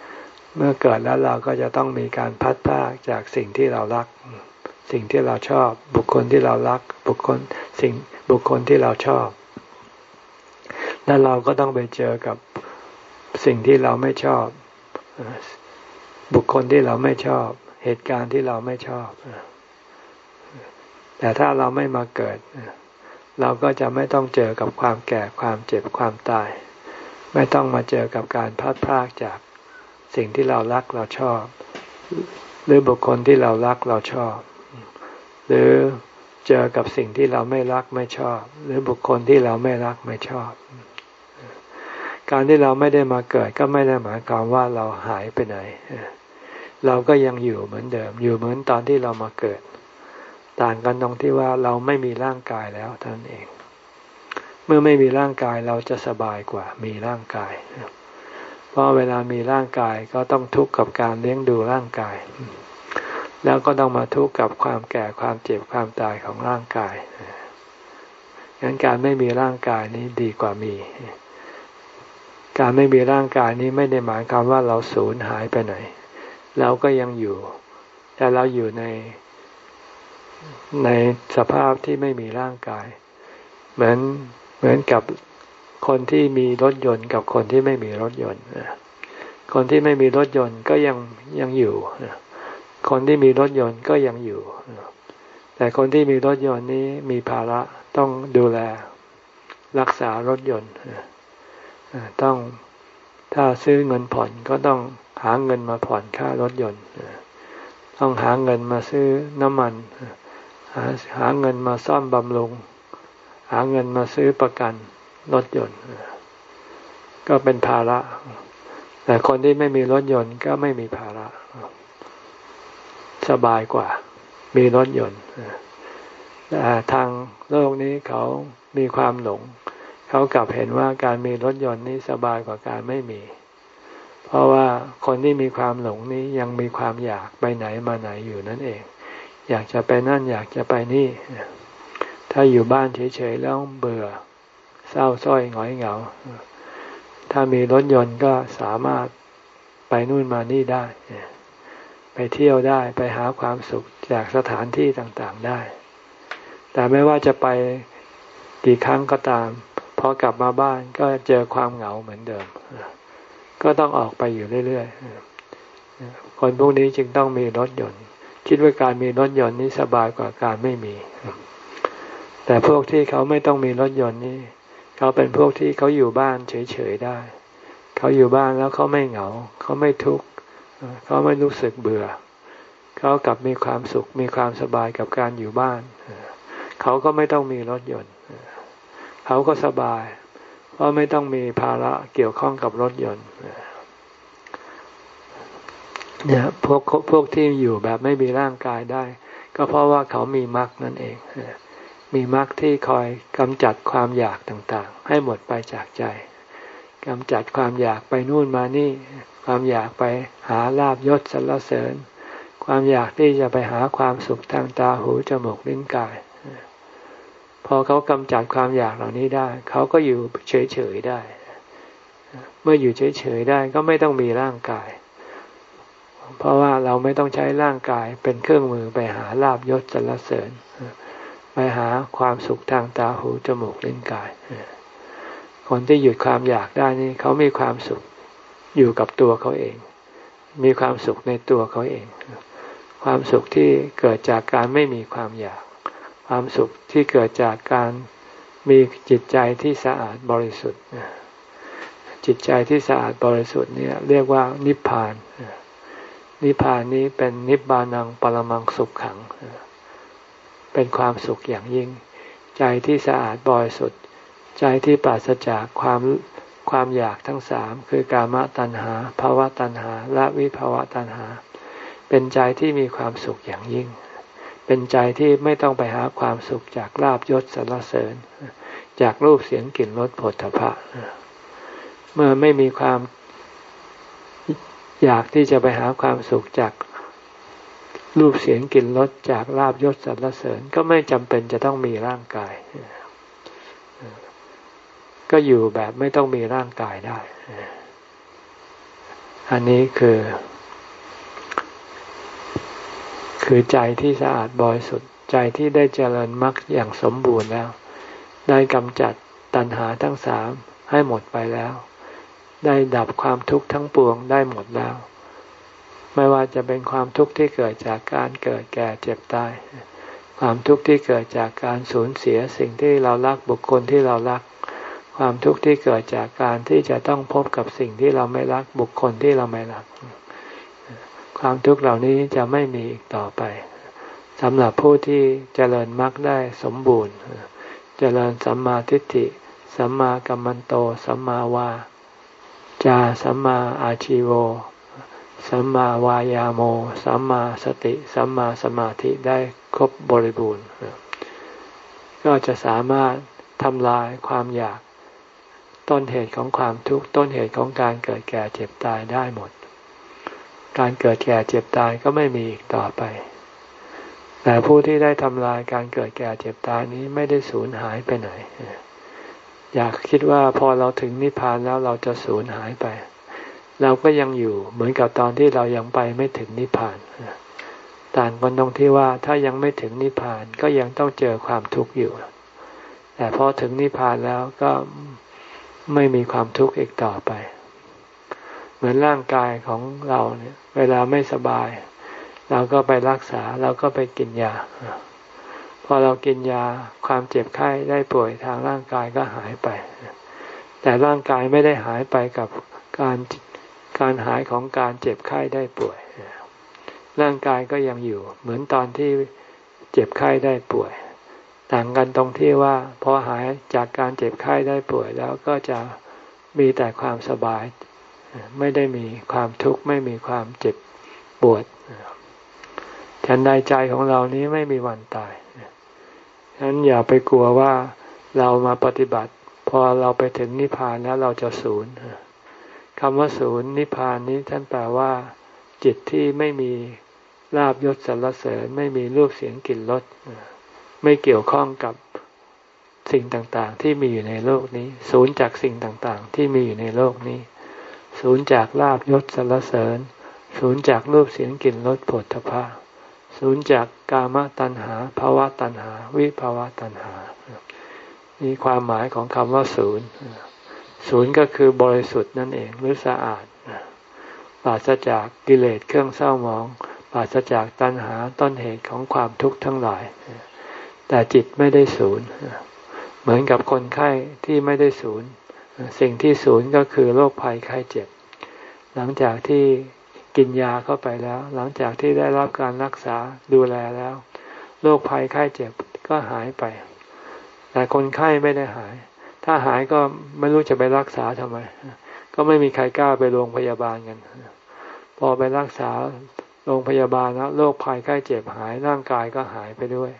S1: เมื่อเกิดแล้วเราก็จะต้องมีการพัดพรากจากสิ่งที่เรารักสิ่งที่เราชอบบุคคลที่เรารักบุคคลสิ่งบุคคลที่เราชอบแล้วเราก็ต้องไปเจอกับสิ่งที่เราไม่ชอบบุคคลที่เราไม่ชอบเหตุการณ์ที่เราไม่ชอบแต่ถ้าเราไม่มาเกิดเราก็จะไม่ต้องเจอกับความแก่ความเจ็บความตายไม่ต้องมาเจอกับการพัดพรากจากสิ่งที่เรารักเราชอบหรือบุคคลที่เรารักเราชอบหรือเจอกับสิ่งที่เราไม่รักไม่ชอบหรือบุคคลที่เราไม่รักไม่ชอบการที่เราไม่ได้มาเกิดก็ไม่ได้หมายความว่าเราหายไปไหนเราก็ยังอยู่เหมือนเดิมอยู่เหมือนตอนที่เรามาเกิดต่างกันตรงที่ว่าเราไม่มีร่างกายแล้วเท่านั้นเองเมื่อไม่มีร่างกายเราจะสบายกว่ามีร่างกายเพราะเวลามีร่างกายก็ต้องทุกข์กับการเลี้ยงดูร่างกายแล้วก็ต้องมาทุกข์กับความแก่ความเจ็บความตายของร่างกายงั้นการไม่มีร่างกายนี้ดีกว่ามีการไม่มีร่างกายนี้ไม่ได้หมายความว่าเราสูญหายไปไหนเราก็ยังอยู่แต่เราอยู่ในในสภาพที่ไม่มีร่างกายเหมือนเหมือนกับคนที่มีรถยนต์กับคนที่ไม่มีรถยนต์คนที่ไม่มีรถยนต์ก็ยังยังอยู่คนที่มีรถยนต์ก็ยังอยู่แต่คนที่มีรถยนต์นี้มีภาระต้องดูแลรักษารถยนต์ต้องถ้าซื้อเงินผ่อนก็ต้องหาเงินมาผ่อนค่ารถยนต์ต้องหาเงินมาซื้อน้ำมันหาหาเงินมาซ่อมบำรุงหาเงินมาซื้อประกันรถยนต์ก็เป็นภาระแต่คนที่ไม่มีรถยนต์ก็ไม่มีภาระสบายกว่ามีรถยนต์แต่ทางโลกนี้เขามีความหลงเขากลับเห็นว่าการมีรถยนต์นี้สบายกว่าการไม่มีเพราะว่าคนที่มีความหลงนี้ยังมีความอยากไปไหนมาไหนอยู่นั่นเองอยากจะไปนั่นอยากจะไปนี่ถ้าอยู่บ้านเฉยๆแล้วเบื่อเศร้าส้อยหงอยเหงาถ้ามีรถยนต์ก็สามารถไปนู่นมานี่ได้ไปเที่ยวได้ไปหาความสุขจากสถานที่ต่างๆได้แต่ไม่ว่าจะไปกี่ครั้งก็ตามพอกลับมาบ้านก็เจอความเหงาเหมือนเดิมก็ต้องออกไปอยู่เรื่อยๆคนพวกนี้จึงต้องมีรถยนต์คิดว่าการมีรถยนต์นี้สบายกว่าการไม่มีแต่พวกที่เขาไม่ต้องมีรถยนต์นี้เขาเป็นพวกที่เขาอยู่บ้านเฉยๆได้เขาอยู่บ้านแล้วเขาไม่เหงาเขาไม่ทุกข์เขาไม่รู้สึกเบื่อเขากลับมีความสุขมีความสบายกับการอยู่บ้านเขาก็ไม่ต้องมีรถยนต์เขาก็สบายเพราะไม่ต้องมีภาระเกี่ยวข้องกับรถยนต์เนี่ยพวกพวกที่อยู่แบบไม่มีร่างกายได้ก็เพราะว่าเขามีมรรคนั่นเองมีมรรคที่คอยกำจัดความอยากต่างๆให้หมดไปจากใจกำจัดความอยากไปนู่นมานี่ความอยากไปหาลาภยศสรรเสริญความอยากที่จะไปหาความสุขทางตาหูจมูกลิ้นกายพอเขากำจัดความอยากเหล่านี้ได้เขาก็อยู่เฉยๆได้เมื่ออยู่เฉยๆได้ก็ไม่ต้องมีร่างกายเพราะว่าเราไม่ต้องใช้ร่างกายเป็นเครื่องมือไปหาลาภยศสรรเสริญไปหาความสุขทางตาหูจมูกลิ้นกายคนที่หยุดความอยากได้นี่เขามีความสุขอยู่กับตัวเขาเองมีความสุขในตัวเขาเองความสุขที่เกิดจากการไม่มีความอยากความสุขที่เกิดจากการมีจิตใจที่สะอาดบริสุทธิ์จิตใจที่สะอาดบริสุทธิ์เนี่ยเรียกว่านิพพานนิพพานนี้เป็นนิพพานังปรมังสุขขังเป็นความสุขอย่างยิ่งใจที่สะอาดบริสุทธิ์ใจที่ปราศจากความความอยากทั้งสามคือกามตัณหาภวตัณหาและวิภวตัณหาเป็นใจที่มีความสุขอย่างยิ่งเป็นใจที่ไม่ต้องไปหาความสุขจากลาภยศสรรเสริญจากรูปเสียงกลิ่นรสโผฏฐัพพะเมื่อไม่มีความอยากที่จะไปหาความสุขจากรูปเสียงกลิ่นรสจากลาภยศสรรเสริญก็ไม่จำเป็นจะต้องมีร่างกายก็อยู่แบบไม่ต้องมีร่างกายได้อันนี้คือคือใจที่สะอาดบริสุทธิ์ใจที่ได้เจริญมรรคอย่างสมบูรณ์แล้วได้กำจัดตัณหาทั้งสามให้หมดไปแล้วได้ดับความทุกข์ทั้งปวงได้หมดแล้วไม่ว่าจะเป็นความทุกข์ที่เกิดจากการเกิดแก่เจ็บตายความทุกข์ที่เกิดจากการสูญเสียสิ่งที่เรารักบุคคลที่เรารักความทุกข์ที่เกิดจากการที่จะต้องพบกับสิ่งที่เราไม่รักบุคคลที่เราไม่รักความทุกข์เหล่านี้จะไม่มีอีกต่อไปสำหรับผู้ที่เจริญมรรคได้สมบูรณ์เจริญสัมมาทิฏฐิสัมมากัมมันโตสัมมาวาจาสัมมาอาชีโวสัมมาวายาโมสัมมาสติสัมมาสมาธิได้ครบบริบูรณ์ก็จะสามารถทำลายความอยากต้นเหตุของความทุกข์ต้นเหตุของการเกิดแก่เจ็บตายได้หมดการเกิดแก่เจ็บตายก็ไม่มีอีกต่อไปแต่ผู้ที่ได้ทำลายการเกิดแก่เจ็บตายนี้ไม่ได้สูญหายไปไหนอยากคิดว่าพอเราถึงนิพพานแล้วเราจะสูญหายไปเราก็ยังอยู่เหมือนกับตอนที่เรายังไปไม่ถึงนิพพานต่างกันตรงที่ว่าถ้ายังไม่ถึงนิพพานก็ยังต้องเจอความทุกข์อยู่แต่พอถึงนิพพานแล้วก็ไม่มีความทุกข์อีกต่อไปเหมือนร่างกายของเราเนี่ยเวลาไม่สบายเราก็ไปรักษาเราก็ไปกินยาพอเรากินยาความเจ็บไข้ได้ป่วยทางร่างกายก็หายไปแต่ร่างกายไม่ได้หายไปกับการการหายของการเจ็บไข้ได้ป่วยร่างกายก็ยังอยู่เหมือนตอนที่เจ็บไข้ได้ป่วยต่างกันตรงที่ว่าพอหายจากการเจ็บไข้ได้ป่วยแล้วก็จะมีแต่ความสบายไม่ได้มีความทุกข์ไม่มีความเจ็บปวดฉันใดใจของเรานี้ไม่มีวันตายฉะนั้นอย่าไปกลัวว่าเรามาปฏิบัติพอเราไปถึงนิพพานแล้วเราจะสูญคำว่าสูญนิพพานนี้ท่านแปลว่าจิตที่ไม่มีลาภยศสรรเสริญไม่มีรูปเสียงกลิ่นรสไม่เกี่ยวข้องกับสิ่งต่างๆที่มีอยู่ในโลกนี้สูญจากสิ่งต่างๆที่มีอยู่ในโลกนี้สูญจากลาภยศสรรเสริญสูญจากรูปเสียงกลิ่นรสโผฏฐัพพะสูญจากกามตัณหาภวตัณหาวิภวตัณหานี่ความหมายของคำว่าสูญศูนย์ก็คือบริสุทธิ์นั่นเองหรือสะอาดปราศจากกิเลสเครื่องเศร้าหมองปราศจากตัณหาต้นเหตุของความทุกข์ทั้งหลายแต่จิตไม่ได้ศูนย์เหมือนกับคนไข้ที่ไม่ได้ศูนย์สิ่งที่ศูนย์ก็คือโรคภัยไข้เจ็บหลังจากที่กินยาเข้าไปแล้วหลังจากที่ได้รับการรักษาดูแลแล้วโรคภัยไข้เจ็บก็หายไปแต่คนไข้ไม่ได้หายถ้าหายก็ไม่รู้จะไปรักษาทำไมก็ไม่มีใครกล้าไปโรงพยาบาลกันพอไปรักษาโรงพยาบาลแล้วโรคภัยไข้เจ็บหายร่างกายก็หายไปด้วย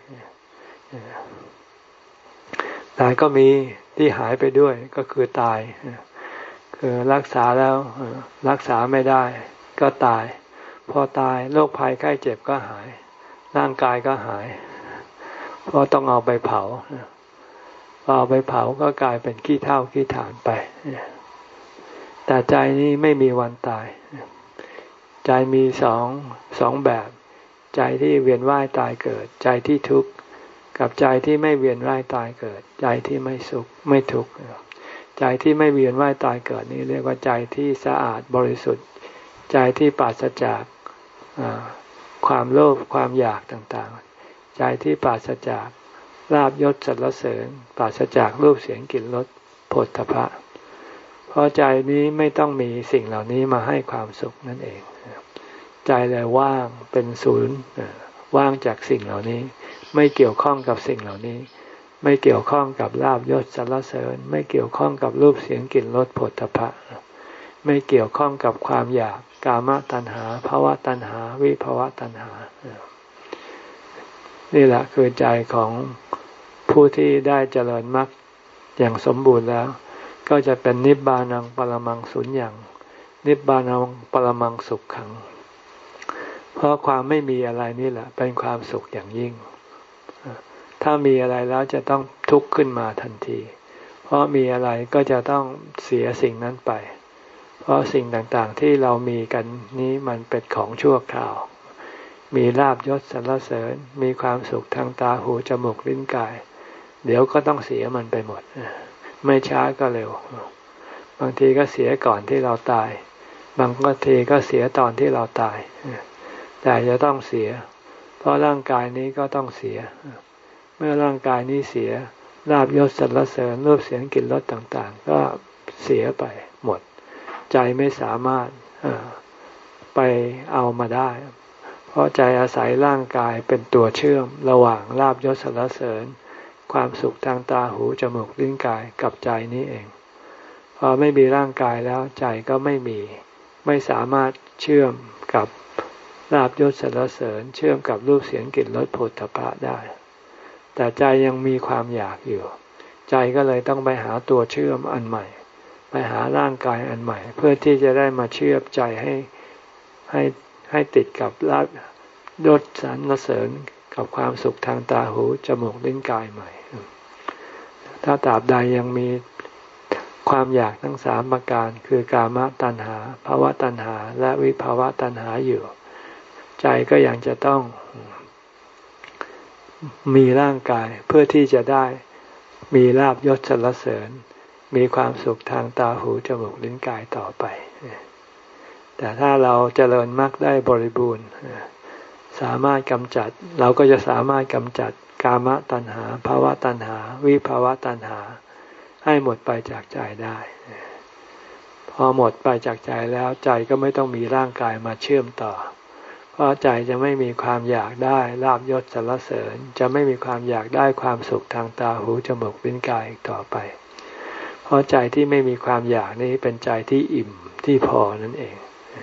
S1: แต่ก็มีที่หายไปด้วยก็คือตายคือรักษาแล้วรักษาไม่ได้ก็ตายพอตายโรคภัยไข้เจ็บก็หายร่างกายก็หายเพราะต้องเอาไปเผาพอเอาไปเผาก็กลายเป็นขี้เถ้าขี้ถ่านไปแต่ใจนี้ไม่มีวันตายใจมีสองสองแบบใจที่เวียนว่ายตายเกิดใจที่ทุกข์กับใจที่ไม่เวียนว่ายตายเกิดใจที่ไม่สุขไม่ทุกข์ใจที่ไม่เวียนว่ายตายเกิดนี้เรียกว่าใจที่สะอาดบริสุทธิ์ใจที่ปราศจากความโลภความอยากต่างๆใจที่ปราศจากลาภยศสรรเสริญปราศจากรูปเสียงกลิ่นรสโผฏฐัพพะเพราะใจนี้ไม่ต้องมีสิ่งเหล่านี้มาให้ความสุขนั่นเองใจเลยว่างเป็นศูนย์ว่างจากสิ่งเหล่านี้ไม่เกี่ยวข้องกับสิ่งเหล่านี้ไม่เกี่ยวข้องกับลาภยศสรรเสริญไม่เกี่ยวข้องกับรูปเสียงกลิ่นรสโผฏฐัพพะไม่เกี่ยวข้องกับความอยากกามตัณหาภวตัณหาวิภวตัณหานี่แหละคือใจของผู้ที่ได้เจริญมรรคอย่างสมบูรณ์แล้วก็จะเป็นนิบานังปรมังสุญญังนิบานังปรมังสุขขังเพราะความไม่มีอะไรนี่แหละเป็นความสุขอย่างยิ่งถ้ามีอะไรแล้วจะต้องทุกข์ขึ้นมาทันทีเพราะมีอะไรก็จะต้องเสียสิ่งนั้นไปเพราะสิ่งต่างๆที่เรามีกันนี้มันเป็นของชั่วคราวมีลาภยศสรรเสริญมีความสุขทางตาหูจมูกลิ้นกายเดี๋ยวก็ต้องเสียมันไปหมดไม่ช้าก็เร็วบางทีก็เสียก่อนที่เราตายบางทีก็เสียตอนที่เราตายแต่จะต้องเสียเพราะร่างกายนี้ก็ต้องเสียเมื่อร่างกายนี้เสียลาภยศสรรเสริญรูปเสียงกลิ่นรสต่างๆก็เสียไปหมดใจไม่สามารถไปเอามาได้เพราะใจอาศัยร่างกายเป็นตัวเชื่อมระหว่างลาภยศสรรเสริญความสุขทางตาหูจมูกลิ้นกายกับใจนี้เองพอไม่มีร่างกายแล้วใจก็ไม่มีไม่สามารถเชื่อมกับลาภยศสรรเสริญเชื่อมกับรูปเสียงกลิ่นรสโผฏฐัพพะได้แต่ใจยังมีความอยากอยู่ใจก็เลยต้องไปหาตัวเชื่อมอันใหม่ไปหาร่างกายอันใหม่เพื่อที่จะได้มาเชื่อมใจให้ให้ให้ติดกับลาภยศสรรเสริญกับความสุขทางตาหูจมูกลิ้นกายใหม่ถ้าตราบใดยังมีความอยากทั้งสามประการคือกามตัณหาภวตัณหาและวิภวตัณหาอยู่ใจก็ยังจะต้องมีร่างกายเพื่อที่จะได้มีลาภยศสรรเสริญมีความสุขทางตาหูจมูกลิ้นกายต่อไปแต่ถ้าเราเจริญมรรคได้บริบูรณ์สามารถกำจัดเราก็จะสามารถกำจัดกามตัณหาภวตัณหาวิภวตัณหาให้หมดไปจากใจได้พอหมดไปจากใจแล้วใจก็ไม่ต้องมีร่างกายมาเชื่อมต่อเพราะใจจะไม่มีความอยากได้ลาภยศสรรเสริญจะไม่มีความอยากได้ความสุขทางตาหูจมูกลิ้นกายอีกต่อไปเพราะใจที่ไม่มีความอยากนี้เป็นใจที่อิ่มที่พอนั่นเอง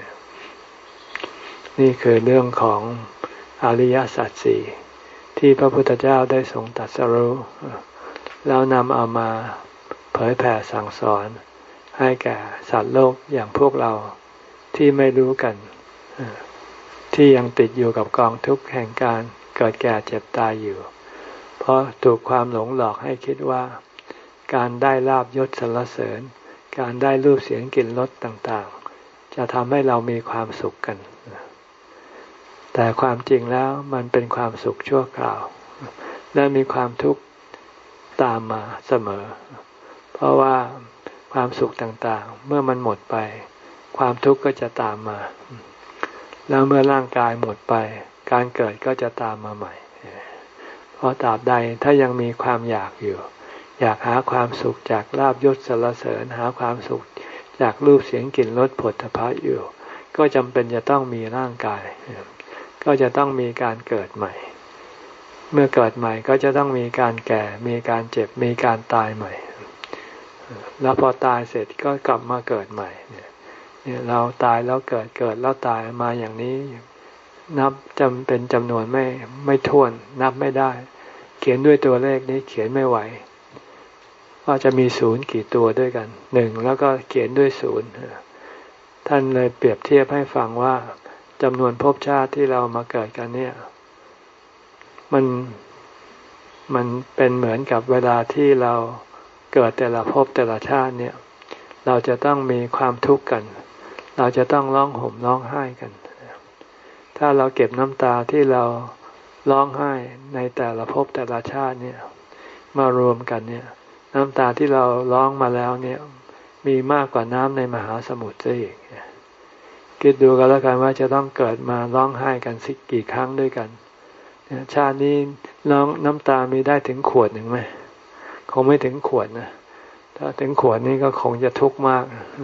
S1: นี่คือเรื่องของอริยสัจสี่ที่พระพุทธเจ้าได้ทรงตรัสรู้แล้วนำเอามาเผยแผ่สั่งสอนให้แก่สัตว์โลกอย่างพวกเราที่ไม่รู้กันที่ยังติดอยู่กับกองทุกข์แห่งการเกิดแก่เจ็บตายอยู่เพราะถูกความหลงหลอกให้คิดว่าการได้ลาภยศสรรเสริญการได้รูปเสียงกลิ่นรสต่างๆจะทำให้เรามีความสุขกันแต่ความจริงแล้วมันเป็นความสุขชั่วคราวและมีความทุกข์ตามมาเสมอเพราะว่าความสุขต่างๆเมื่อมันหมดไปความทุกข์ก็จะตามมาแล้วเมื่อร่างกายหมดไปการเกิดก็จะตามมาใหม่เพราะตราบใดถ้ายังมีความอยากอยู่อยากหาความสุขจากลาภยศสรรเสริญหาความสุขจากรูปเสียงกลิ่นรสโผฏฐัพพะอยู่ก็จำเป็นจะต้องมีร่างกายก็จะต้องมีการเกิดใหม่เมื่อเกิดใหม่ก็จะต้องมีการแก่มีการเจ็บมีการตายใหม่แล้วพอตายเสร็จก็กลับมาเกิดใหม่เนี่ยเราตายแล้วเกิดเกิดแล้วตายมาอย่างนี้นับจำเป็นจำนวนไม่ไม่ถ้วนนับไม่ได้เขียนด้วยตัวเลขนี้เขียนไม่ไหวว่าจะมีศูนย์กี่ตัวด้วยกันหนึ่งแล้วก็เขียนด้วยศูนย์ท่านเลยเปรียบเทียบให้ฟังว่าจำนวนภพชาติที่เรามาเกิดกันเนี่ยมันมันเป็นเหมือนกับเวลาที่เราเกิดแต่ละภพแต่ละชาติเนี่ยเราจะต้องมีความทุกข์กันเราจะต้องร้องห่มร้องไห้กันถ้าเราเก็บน้ำตาที่เราร้องไห้ในแต่ละภพแต่ละชาติเนี่ยมารวมกันเนี่ยน้ำตาที่เราร้องมาแล้วเนี่ยมีมากกว่าน้ำในมหาสมุทรซะอีกคิดดูกันแล้วกันว่าจะต้องเกิดมาร้องไห้กันสักกี่ครั้งด้วยกันชาตินี้ร้องน้ำตามีได้ถึงขวดหนึ่งไหมคงไม่ถึงขวดนะถ้าถึงขวดนี้ก็คงจะทุกข์มาก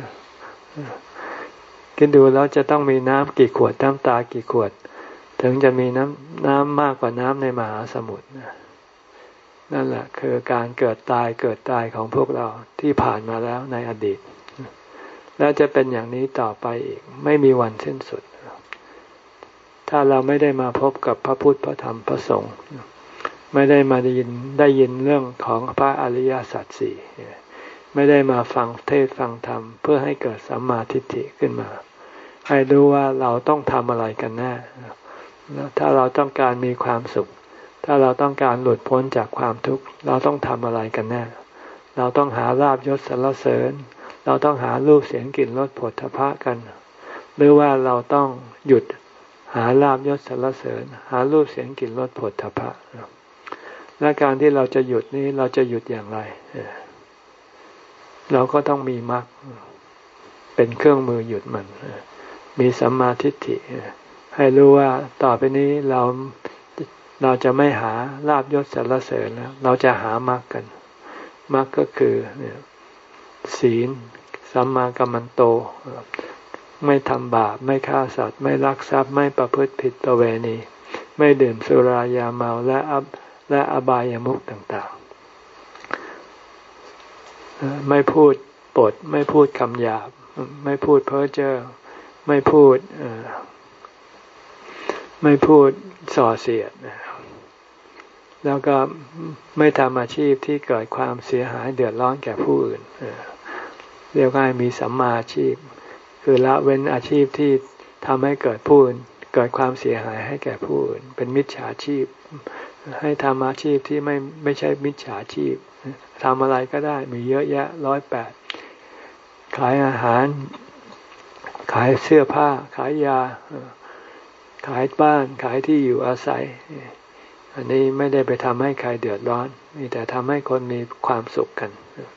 S1: คิดดูแล้วจะต้องมีน้ำกี่ขวดน้ำตากี่ขวดถึงจะมีน้ำน้ำมากกว่าน้ำในมหาสมุทรนั่นแหละคือการเกิดตายเกิดตายของพวกเราที่ผ่านมาแล้วในอดีตและจะเป็นอย่างนี้ต่อไปอีกไม่มีวันสิ้นสุดถ้าเราไม่ได้มาพบกับพระพุทธพระธรรมพระสงฆ์ไม่ได้มาได้ยินได้ยินเรื่องของพระอริยสัจสี่ไม่ได้มาฟังเทศฟังธรรมเพื่อให้เกิดสัมมาทิฏฐิขึ้นมาให้รู้ว่าเราต้องทำอะไรกันแน่แล้วถ้าเราต้องการมีความสุขถ้าเราต้องการหลุดพ้นจากความทุกข์เราต้องทำอะไรกันแน่เราต้องหาลาภยศสรรเสริญเราต้องหารูปเสียงกลิ่นรสโผฏฐัพพะกันหรือว่าเราต้องหยุดหาลาภยศสรรเสริญหารูปเสียงกลิ่นรสโผฏฐัพพะและการที่เราจะหยุดนี้เราจะหยุดอย่างไรเราก็ต้องมีมรรคเป็นเครื่องมือหยุดมันมีสัมมาทิฏฐิให้รู้ว่าต่อไปนี้เราเราจะไม่หาลาภยศสรรเสริญแล้วเราจะหามรรคกันมรรคก็คือศีลสัมมากัมมันโตไม่ทำบาปไม่ฆ่าสัตว์ไม่ลักทรัพย์ไม่ประพฤติผิดประเวณีไม่ดื่มสุรายาเมาและอบและอบายามุขต่างๆไม่พูดปดไม่พูดคำหยาบไม่พูดเพ้อเจ้อไม่พูดไม่พูดส่อเสียดแล้วก็ไม่ทำอาชีพที่เกิดความเสียหายเดือดร้อนแก่ผู้อื่นเรียกว่ามีสัมมาอาชีพคือละเว้นอาชีพที่ทำให้เกิดผู้อื่นเกิดความเสียหายให้แก่ผู้อื่นเป็นมิจฉาชีพให้ทำอาชีพที่ไม่ไม่ใช่มิจฉาชีพทำอะไรก็ได้มีเยอะแยะร้อยแปดขายอาหารขายเสื้อผ้าขายยาขายบ้านขายที่อยู่อาศัยอันนี้ไม่ได้ไปทำให้ใครเดือดร้อนมีแต่ทำให้คนมีความสุขกัน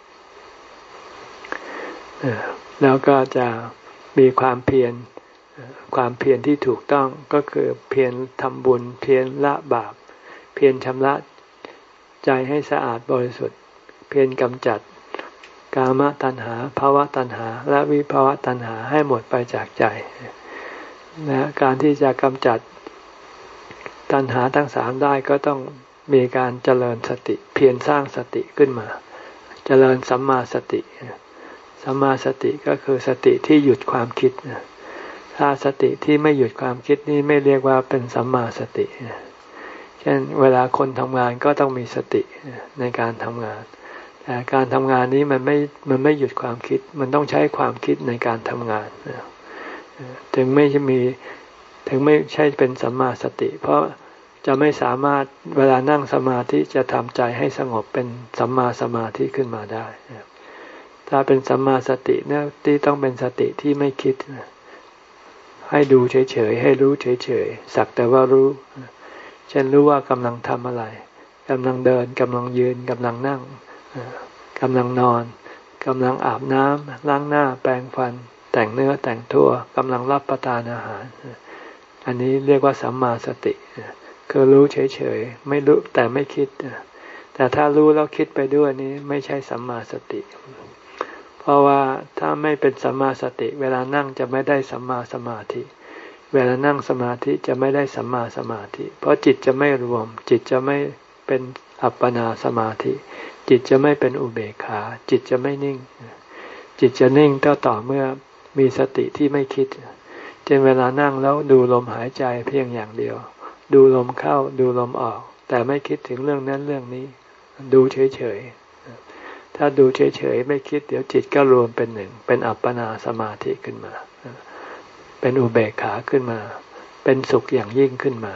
S1: แล้วก็จะมีความเพียรความเพียรที่ถูกต้องก็คือเพียรทำบุญเพียรละบาปเพียรชำระใจให้สะอาดบริสุทธิ์เพียรกำจัดกามตัณหาภาวะตัณหาและวิภาวะตัณหาให้หมดไปจากใจและการที่จะกำจัดตัณหาทั้งสามได้ก็ต้องมีการเจริญสติเพียรสร้างสติขึ้นมาเจริญสัมมาสติสัมมาสติก็คือสติที่หยุดความคิดถ้าสติที่ไม่หยุดความคิดนี่ไม่เรียกว่าเป็นสัมมาสติเช่นเวลาคนทำงานก็ต้องมีสติในการทำงานแต่การทำงานนี้มันไม่มันไม่หยุดความคิดมันต้องใช้ความคิดในการทำงานถึงไม่มีถึงไม่ใช่เป็นสัมมาสติเพราะจะไม่สามารถเวลานั่งสมาธิจะทำใจให้สงบเป็นสัมมาสมาธิขึ้นมาได้ถ้าเป็นสัมมาสติเนี่ยที่ต้องเป็นสติที่ไม่คิดให้ดูเฉยๆให้รู้เฉยๆสักแต่ว่ารู้เช่นรู้ว่ากำลังทำอะไรกำลังเดินกำลังยืนกำลังนั่งกำลังนอนกำลังอาบน้ำล้างหน้าแปรงฟันแต่งเนื้อแต่งตัวกำลังรับประทานอาหารอันนี้เรียกว่าสัมมาสติคือรู้เฉยๆไม่รู้แต่ไม่คิดแต่ถ้ารู้แล้วคิดไปด้วยนี้ไม่ใช่สัมมาสติเพราะว่าถ้าไม่เป็นสัมมาสติเวลานั่งจะไม่ได้สัมมาสมาธิเวลานั่งสมาธิจะไม่ได้สัมมาสมาธิเพราะจิตจะไม่รวมจิตจะไม่เป็นอัปปนาสมาธิจิตจะไม่เป็นอุเบกขาจิตจะไม่นิ่งจิตจะนิ่งก็ต่อเมื่อมีสติที่ไม่คิดเช่นเวลานั่งแล้วดูลมหายใจเพียงอย่างเดียวดูลมเข้าดูลมออกแต่ไม่คิดถึงเรื่องนั้นเรื่องนี้ดูเฉยๆถ้าดูเฉยๆไม่คิดเดี๋ยวจิตก็รวมเป็นหนึ่งเป็นอัปปนาสมาธิขึ้นมาเป็นอุเบกขาขึ้นมาเป็นสุขอย่างยิ่งขึ้นมา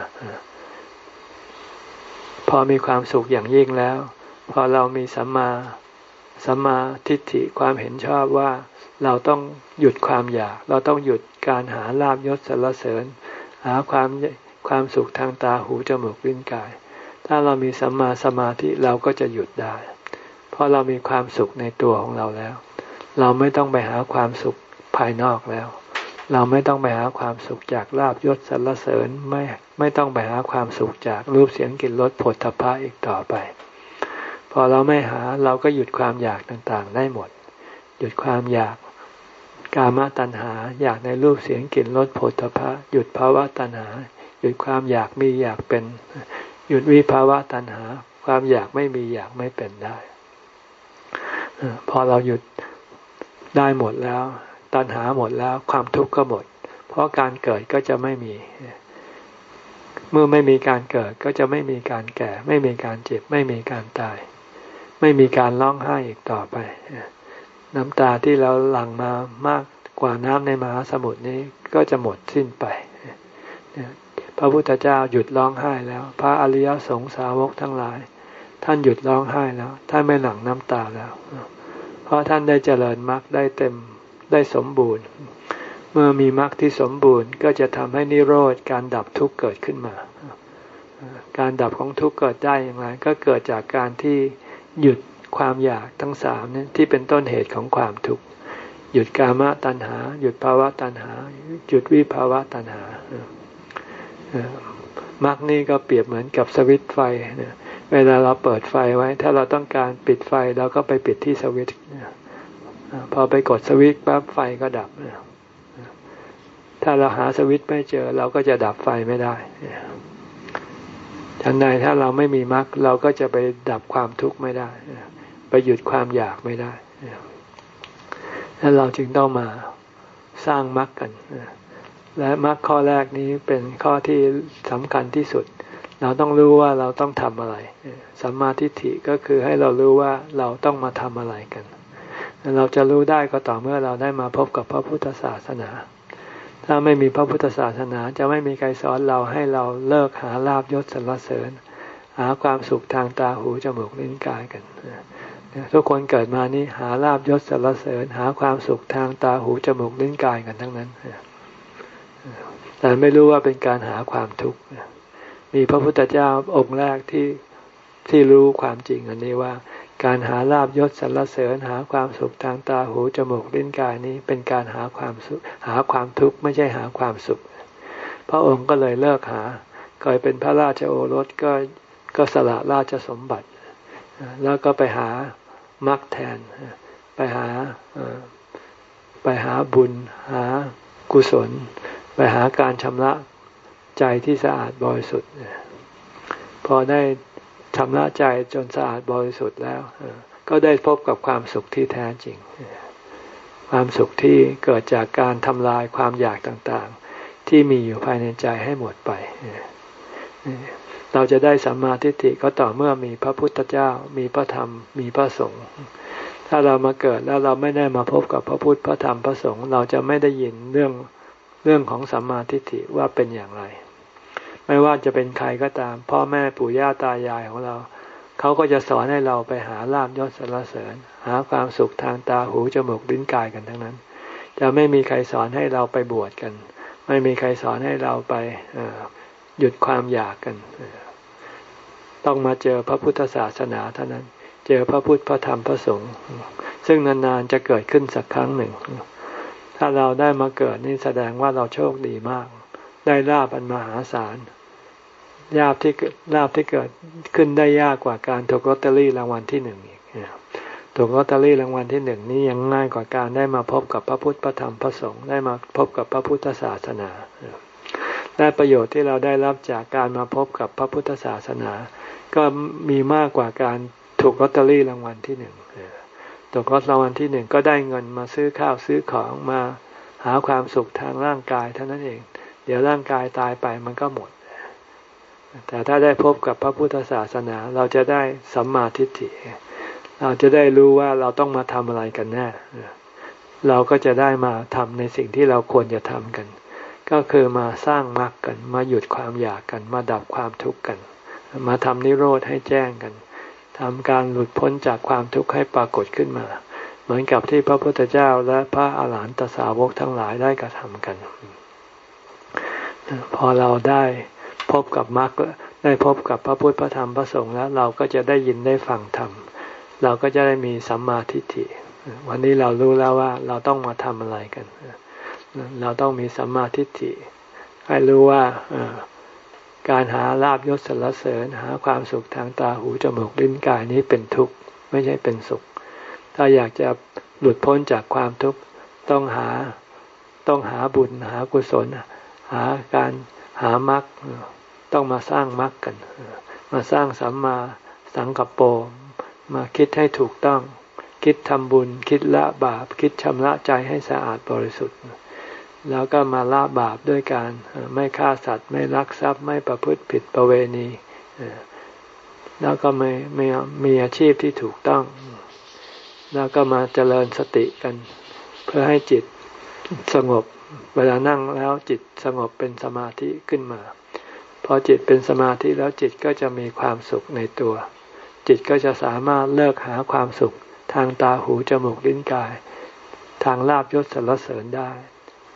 S1: พอมีความสุขอย่างยิ่งแล้วพอเรามีสัมมาสัมมาทิฏฐิความเห็นชอบว่าเราต้องหยุดความอยากเราต้องหยุดการหาลาภยศสรรเสริญหาความความสุขทางตาหูจมูกลิ้นกายถ้าเรามีสัมมาสมาธิเราก็จะหยุดได้เพราะเรามีความสุขในตัวของเราแล้วเราไม่ต้องไปหาความสุขภายนอกแล้วเราไม่ต้องไปหาความสุขจากลาภยศสรรเสริญไม่ไม่ต้องไปหาความสุขจากรูปเสียงกลิ่นรสโผฏฐัพพะอีกต่อไปพอเราไม่หาเราก็หยุดความอยากต่างๆได้หมดหยุดความอยากกามตัณหาอยากในรูปเสียงกลิ่นรสโผฏฐัพพะหยุดภาวะตัณหาหยุดความอยากมีอยากเป็นหยุดวิภาวะตัณหาความอยากไม่มีอยากไม่เป็นได้พอเราหยุดได้หมดแล้วตัณหาหมดแล้วความทุกข์ก็หมดเพราะการเกิดก็จะไม่มีเมื่อไม่มีการเกิดก็จะไม่มีการแก่ไม่มีการเจ็บไม่มีการตายไม่มีการร้องไห้อีกต่อไปน้ำตาที่เราหลั่งมามากกว่าน้ำในมหาสมุทรนี้ก็จะหมดสิ้นไปพระพุทธเจ้าหยุดร้องไห้แล้วพระอริยสงสาวกทั้งหลายท่านหยุดร้องไห้แล้วท่านไม่หลั่งน้ำตาแล้วเพราะท่านได้เจริญมรรคได้เต็มได้สมบูรณ์เมื่อมีมรรคที่สมบูรณ์ก็จะทำให้นิโรธการดับทุกข์เกิดขึ้นมาการดับของทุกข์เกิดได้อย่างไรก็เกิดจากการที่หยุดความอยากทั้งสามนี้ที่เป็นต้นเหตุของความทุกข์หยุดกามตัณหาหยุดภาวะตัณหาหยุดวิภาวะตัณหามรรคนี้ก็เปรียบเหมือนกับสวิตช์ไฟเวลาเราเปิดไฟไว้ถ้าเราต้องการปิดไฟเราก็ไปปิดที่สวิตช์พอไปกดสวิตช์ปั๊บไฟก็ดับถ้าเราหาสวิตช์ไม่เจอเราก็จะดับไฟไม่ได้ทันใดถ้าเราไม่มีมรรคเราก็จะไปดับความทุกข์ไม่ได้ไปหยุดความอยากไม่ได้แล้วเราจึงต้องมาสร้างมรรคกันและมรรคข้อแรกนี้เป็นข้อที่สำคัญที่สุดเราต้องรู้ว่าเราต้องทำอะไรสัมมาทิฏฐิก็คือให้เรารู้ว่าเราต้องมาทำอะไรกันเราจะรู้ได้ก็ต่อเมื่อเราได้มาพบกับพระพุทธศาสนาถ้าไม่มีพระพุทธศาสนาจะไม่มีใครสอนเราให้เราเลิกหาลาภยศสรรเสริญหาความสุขทางตาหูจมูกลิ้นกายกันทุกคนเกิดมานี่หาลาภยศสรรเสริญหาความสุขทางตาหูจมูกลิ้นกายกันทั้งนั้นแต่ไม่รู้ว่าเป็นการหาความทุกข์มีพระพุทธเจ้าองค์แรกที่ที่รู้ความจริงอันนี้ว่าการหาลาภยศสรรเสริญหาความสุขทางตาหูจมูกลิ้นกายนี้เป็นการหาความสุขหาความทุกข์ไม่ใช่หาความสุขพระองค์ก็เลยเลิกหาเคยเป็นพระราชโอรสก็ก็สละราชสมบัติแล้วก็ไปหามรรคแทนไปหาไปหาบุญหากุศลไปหาการชำระใจที่สะอาดบริสุทธิ์พอได้ชำระใจจนสะอาดบริสุทธิ์แล้วก็ได้พบกับความสุขที่แท้จริงความสุขที่เกิดจากการทำลายความอยากต่างๆที่มีอยู่ภายในใจให้หมดไปเราจะได้สัมมาทิฏฐิก็ต่อเมื่อมีพระพุทธเจ้ามีพระธรรมมีพระสงฆ์ถ้าเรามาเกิดแล้วเราไม่ได้มาพบกับพระพุทธพระธรรมพระสงฆ์เราจะไม่ได้ยินเรื่องเรื่องของสัมมาทิฏฐิว่าเป็นอย่างไรไม่ว่าจะเป็นใครก็ตามพ่อแม่ปู่ย่าตายายของเราเขาก็จะสอนให้เราไปหาลาภยศสรรเสริญหาความสุขทางตาหูจมูกลิ้นกายกันทั้งนั้นจะไม่มีใครสอนให้เราไปบวชกันไม่มีใครสอนให้เราไปหยุดความอยากกันต้องมาเจอพระพุทธศาสนาเท่านั้นเจอพระพุทธพระธรรมพระสงฆ์ซึ่งนานๆจะเกิดขึ้นสักครั้งหนึ่งถ้าเราได้มาเกิดนี่แสดงว่าเราโชคดีมากได้ลาภอันมหาศาลลาภที่ลาภที่เกิดขึ้นได้ยากกว่าการถูกลอตเตอรี่รางวัลที่หนึ่งอีกถูกลอตเตอรี่รางวัลที่หนึ่งนี่ยังง่ายกว่าการได้มาพบกับพระพุทธพระธรรมพระสงฆ์ได้มาพบกับพระพุทธศาสนาและประโยชน์ที่เราได้รับจากการมาพบกับพระพุทธศาสนาก็มีมากกว่าการถูกลอตเตอรี่รางวัลที่หนึ่งถูกลอตเตอรี่รางวัลที่หนึ่งก็ได้เงินมาซื้อข้าวซื้อของมาหาความสุขทางร่างกายเท่านั้นเองเดี๋ยวร่างกายตายไปมันก็หมดแต่ถ้าได้พบกับพระพุทธศาสนาเราจะได้สัมมาทิฏฐิเราจะได้รู้ว่าเราต้องมาทำอะไรกันแน่เราก็จะได้มาทำในสิ่งที่เราควรจะทำกันก็คือมาสร้างมรรคกันมาหยุดความอยากกันมาดับความทุกข์กันมาทำนิโรธให้แจ้งกันทำการหลุดพ้นจากความทุกข์ให้ปรากฏขึ้นมาเหมือนกับที่พระพุทธเจ้าและพระอาหารหันตสาวกทั้งหลายได้กระทำกันพอเราได้พบกับมรรคได้พบกับพระพุทธพระธรรมพระสงฆ์แล้วเราก็จะได้ยินได้ฟังธรรมเราก็จะได้มีสัมมาทิฏฐิวันนี้เรารู้แล้วว่าเราต้องมาทำอะไรกันเราต้องมีสัมมาทิฏฐิให้รู้ว่าการหาลาภยศสรรเสริญหาความสุขทางตาหูจมูกลิ้นกายนี้เป็นทุกข์ไม่ใช่เป็นสุขถ้าอยากจะหลุดพ้นจากความทุกข์ต้องหาต้องหาบุญหากุศลหาการหามรรคต้องมาสร้างมรรคกันมาสร้างสัมมาสังกัปโปมาคิดให้ถูกต้องคิดทำบุญคิดละบาปคิดชำระใจให้สะอาดบริสุทธิ์แล้วก็มาละบาปด้วยการไม่ฆ่าสัตว์ไม่ลักทรัพย์ไม่ประพฤติผิดประเวณีแล้วก็ไม่ไม่มีอาชีพที่ถูกต้องแล้วก็มาเจริญสติกันเพื่อให้จิตสงบเวลานั่งแล้วจิตสงบเป็นสมาธิขึ้นมาพอจิตเป็นสมาธิแล้วจิตก็จะมีความสุขในตัวจิตก็จะสามารถเลิกหาความสุขทางตาหูจมูกลิ้นกายทางลาภยศสรรเสริญได้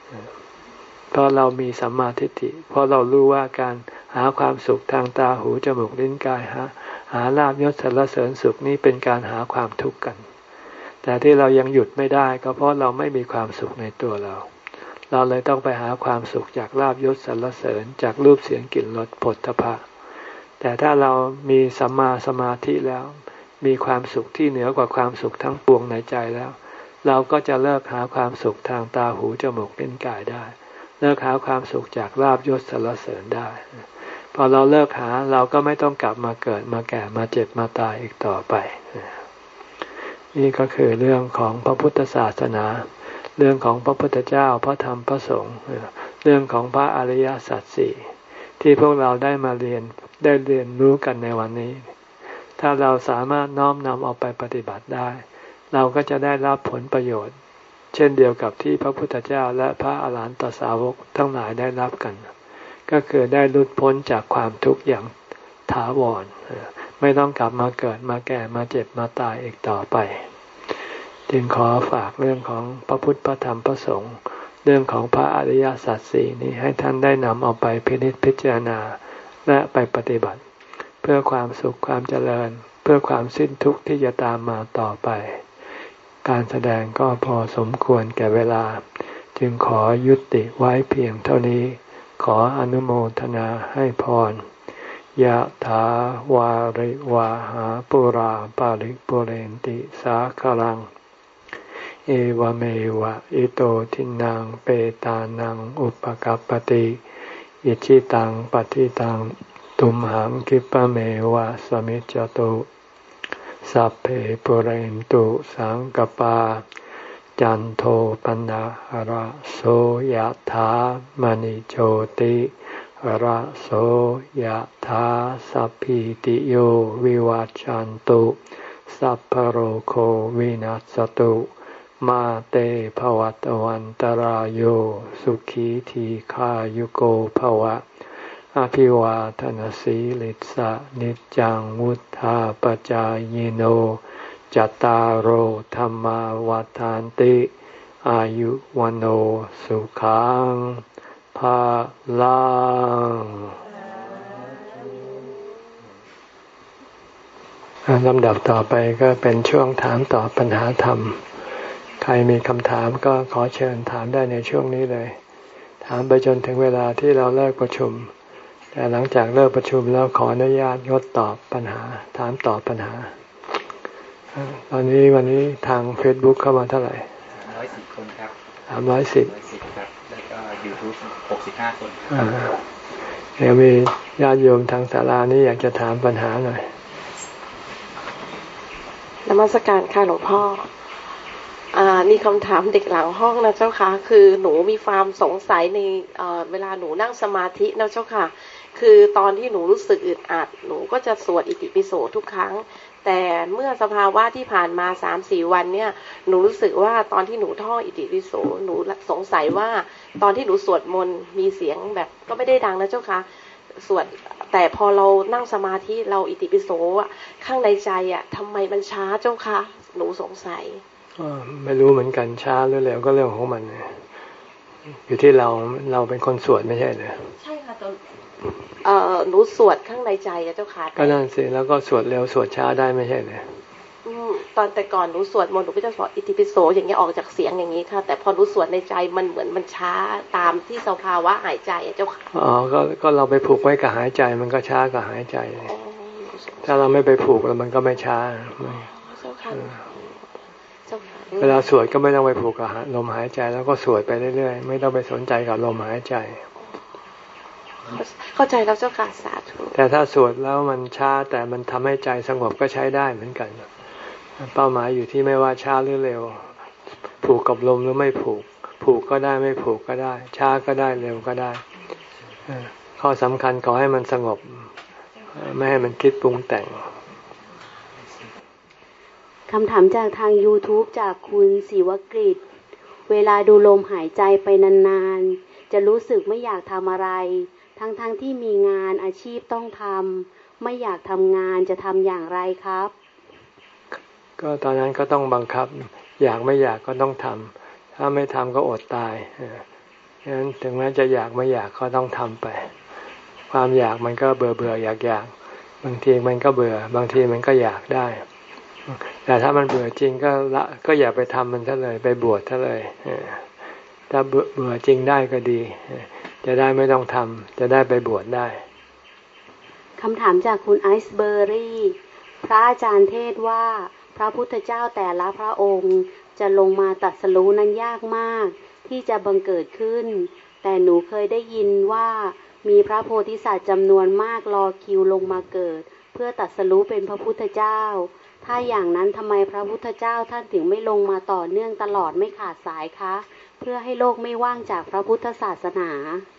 S1: เพราะเรามีสัมมาทิฏฐิเพราะเรารู้ว่าการหาความสุขทางตาหูจมูกลิ้นกายหาหาลาภยศสรรเสริญสุขนี้เป็นการหาความทุกข์กันแต่ที่เรายังหยุดไม่ได้ก็เพราะเราไม่มีความสุขในตัวเราเราเลยต้องไปหาความสุขจากลาภยศสรรเสริญจากรูปเสียงกลิ่นรสโผฏฐัพพะแต่ถ้าเรามีสัมมาสมาธิแล้วมีความสุขที่เหนือกว่าความสุขทั้งปวงในใจแล้วเราก็จะเลิกหาความสุขทางตาหูจมูกลิ้นกายได้เลิกหาความสุขจากลาภยศสรรเสริญได้พอเราเลิกหาเราก็ไม่ต้องกลับมาเกิดมาแก่มาเจ็บมาตายอีกต่อไปนี่ก็คือเรื่องของพระพุทธศาสนาเรื่องของพระพุทธเจ้าพระธรรมพระสงฆ์เรื่องของพระอริยสัจสี่ที่พวกเราได้มาเรียนได้เรียนรู้กันในวันนี้ถ้าเราสามารถน้อมนำเอาไปปฏิบัติได้เราก็จะได้รับผลประโยชน์เช่นเดียวกับที่พระพุทธเจ้าและพระอรหันตสาวกทั้งหลายได้รับกันก็คือได้หลุดพ้นจากความทุกข์อย่างถาวรไม่ต้องกลับมาเกิดมาแก่มาเจ็บมาตายอีกต่อไปจึงขอฝากเรื่องของพระพุทธพระธรรมพระสงฆ์เรื่องของพระอริยสัจสี่นี้ให้ท่านได้นำเอาไปพินิจพิจารณาและไปปฏิบัติเพื่อความสุขความเจริญเพื่อความสิ้นทุกข์ที่จะตามมาต่อไปการแสดงก็พอสมควรแก่เวลาจึงขอยุติไว้เพียงเท่านี้ขออนุโมทนาให้พรยะถาวาริวาหาปุราปาริปุเรนติสาคลังเอวเมวะอิโตทินังเปตานังอุปกัปปติอิชิตังปฏิตังตุมหังคิปะเมวะสมิจจตุสัพเพปุเรนตุสังกปาจันโทปนะหระโสยถามณิโชติหระโสยถาสัพพิติโยวิวัจจันตุสัพพโรโควินัสตุมาเตภวัตวันตรายโยสุขีทีขายุโกภวะอภิวาทนาสีลิสะนิจังวุธาปจายโนจตารโหธรรมาวาทานติอายุวันโอสุขังภาลังลำดับต่อไปก็เป็นช่วงถามตอบปัญหาธรรมใครมีคำถามก็ขอเชิญถามได้ในช่วงนี้เลยถามไปจนถึงเวลาที่เราเลิกประชุมแต่หลังจากเลิกประชุมแล้วขออนุญาตงดตอบปัญหาถามตอบปัญหาตอนนี้วันนี้ทาง Facebook เข้ามาเท่าไหร่ร้อยสิบคนครับสามร้อยสิบครับแล้วก็ YouTube หกสิบห้าคนอ่าเดี๋ยวมีญาติโยมทางศาลานี้อยากจะถามปัญหาหน่อย
S2: นมัสการค่ะหลวงพ่ออ่ามีคำถามเด็กหลังห้องนะเจ้าค่ะคือหนูมีความสงสัยในเอ่อเวลาหนูนั่งสมาธินะเจ้าค่ะคือตอนที่หนูรู้สึกอึดอัดหนูก็จะสวดอิติปิโสทุกครั้งแต่เมื่อสภาวะที่ผ่านมา สามสี่ วันเนี่ยหนูรู้สึกว่าตอนที่หนูท่องอิติปิโสหนูสงสัยว่าตอนที่หนูสวดมนต์มีเสียงแบบก็ไม่ได้ดังนะเจ้าค่ะสวดแต่พอเรานั่งสมาธิเราอิติปิโสอ่ะข้างในใจอ่ะทำไมมันช้าเจ้าค่ะหนูสงสัย
S1: ไม่รู้เหมือนกันช้าหรือเร็วก็เรื่องของมันอยู่ที่เราเราเป็นคนสวดไม่ใช่เหรอ
S2: ใช่ค่ะตอนเอ่อหนูสวดข้างในใจอะเจ้าค่ะ
S1: ก็นั่นสิแล้วก็สวดเร็วสวดช้าได้ไม่ใช่เหรอ
S2: อืมตอนแต่ก่อนหนูสวดมนต์หนูก็จะสวดอิติปิโสอย่างเงี้ยออกจากเสียงอย่างนี้ค่ะแต่พอหนูสวดในใจมันเหมือนมันช้าตามที่สภาวะหายใจอะเจ้าค่ะ
S1: อ๋อก็ก็เราไปผูกไว้กับหายใจมันก็ช้ากับหายใจถ้าเราไม่ไปผูกแล้วมันก็ไม่ช้าเจ้าค่ะเวลาสวดก็ไม่ต้องไปผูกกับลมหายใจแล้วก็สวดไปเรื่อยๆไม่ต้องไปสนใจกับลมหายใจ
S2: เข้าใจแล้วเจ้าค่ะสาธุ
S1: แต่ถ้าสวดแล้วมันช้าแต่มันทำให้ใจสงบก็ใช้ได้เหมือนกันเป้าหมายอยู่ที่ไม่ว่าช้าหรือเร็วผูกกับลมหรือไม่ผูกผูกก็ได้ไม่ผูกก็ได้ช้าก็ได้เร็วก็ได้ข้อสำคัญขอให้มันสงบไม่ให้มันคิดปรุงแต่ง
S3: คำถามจากทาง YouTube จากคุณศิวกฤตเวลาดูลมหายใจไปนานๆจะรู้สึกไม่อยากทำอะไรทั้งๆ ท, ที่มีงานอาชีพต้องทำไม่อยากทำงานจะทำอย่างไรครับ
S1: ก็ตอนนั้นก็ต้องบังคับอยากไม่อยากก็ต้องทำถ้าไม่ทำก็อดตายฉะนั้นถึงแม้จะอยากไม่อยากก็ต้องทำไปความอยากมันก็เบื่อเบื่ออยากอยากบางทีมันก็เบื่อบางทีมันก็อยากได้แต่ถ้ามันเบื่อจริงก็ละก็อย่าไปทำมันซะเลยไปบวชซะเลยถ้าเบื่อเบื่อจริงได้ก็ดีจะได้ไม่ต้องทำจะได้ไปบวชได้
S3: คำถามจากคุณไอซ์เบอร์รี่พระอาจารย์เทศว่าพระพุทธเจ้าแต่ละพระองค์จะลงมาตรัสรู้นั้นยากมากที่จะบังเกิดขึ้นแต่หนูเคยได้ยินว่ามีพระโพธิสัตว์จำนวนมากรอคิวลงมาเกิดเพื่อตรัสรู้เป็นพระพุทธเจ้าถ้าอย่างนั้นทำไมพระพุทธเจ้าท่านถึงไม่ลงมาต่อเนื่องตลอดไม่ขาดสายคะเพื่อให้โลกไม่ว่างจากพระพุทธศาสนา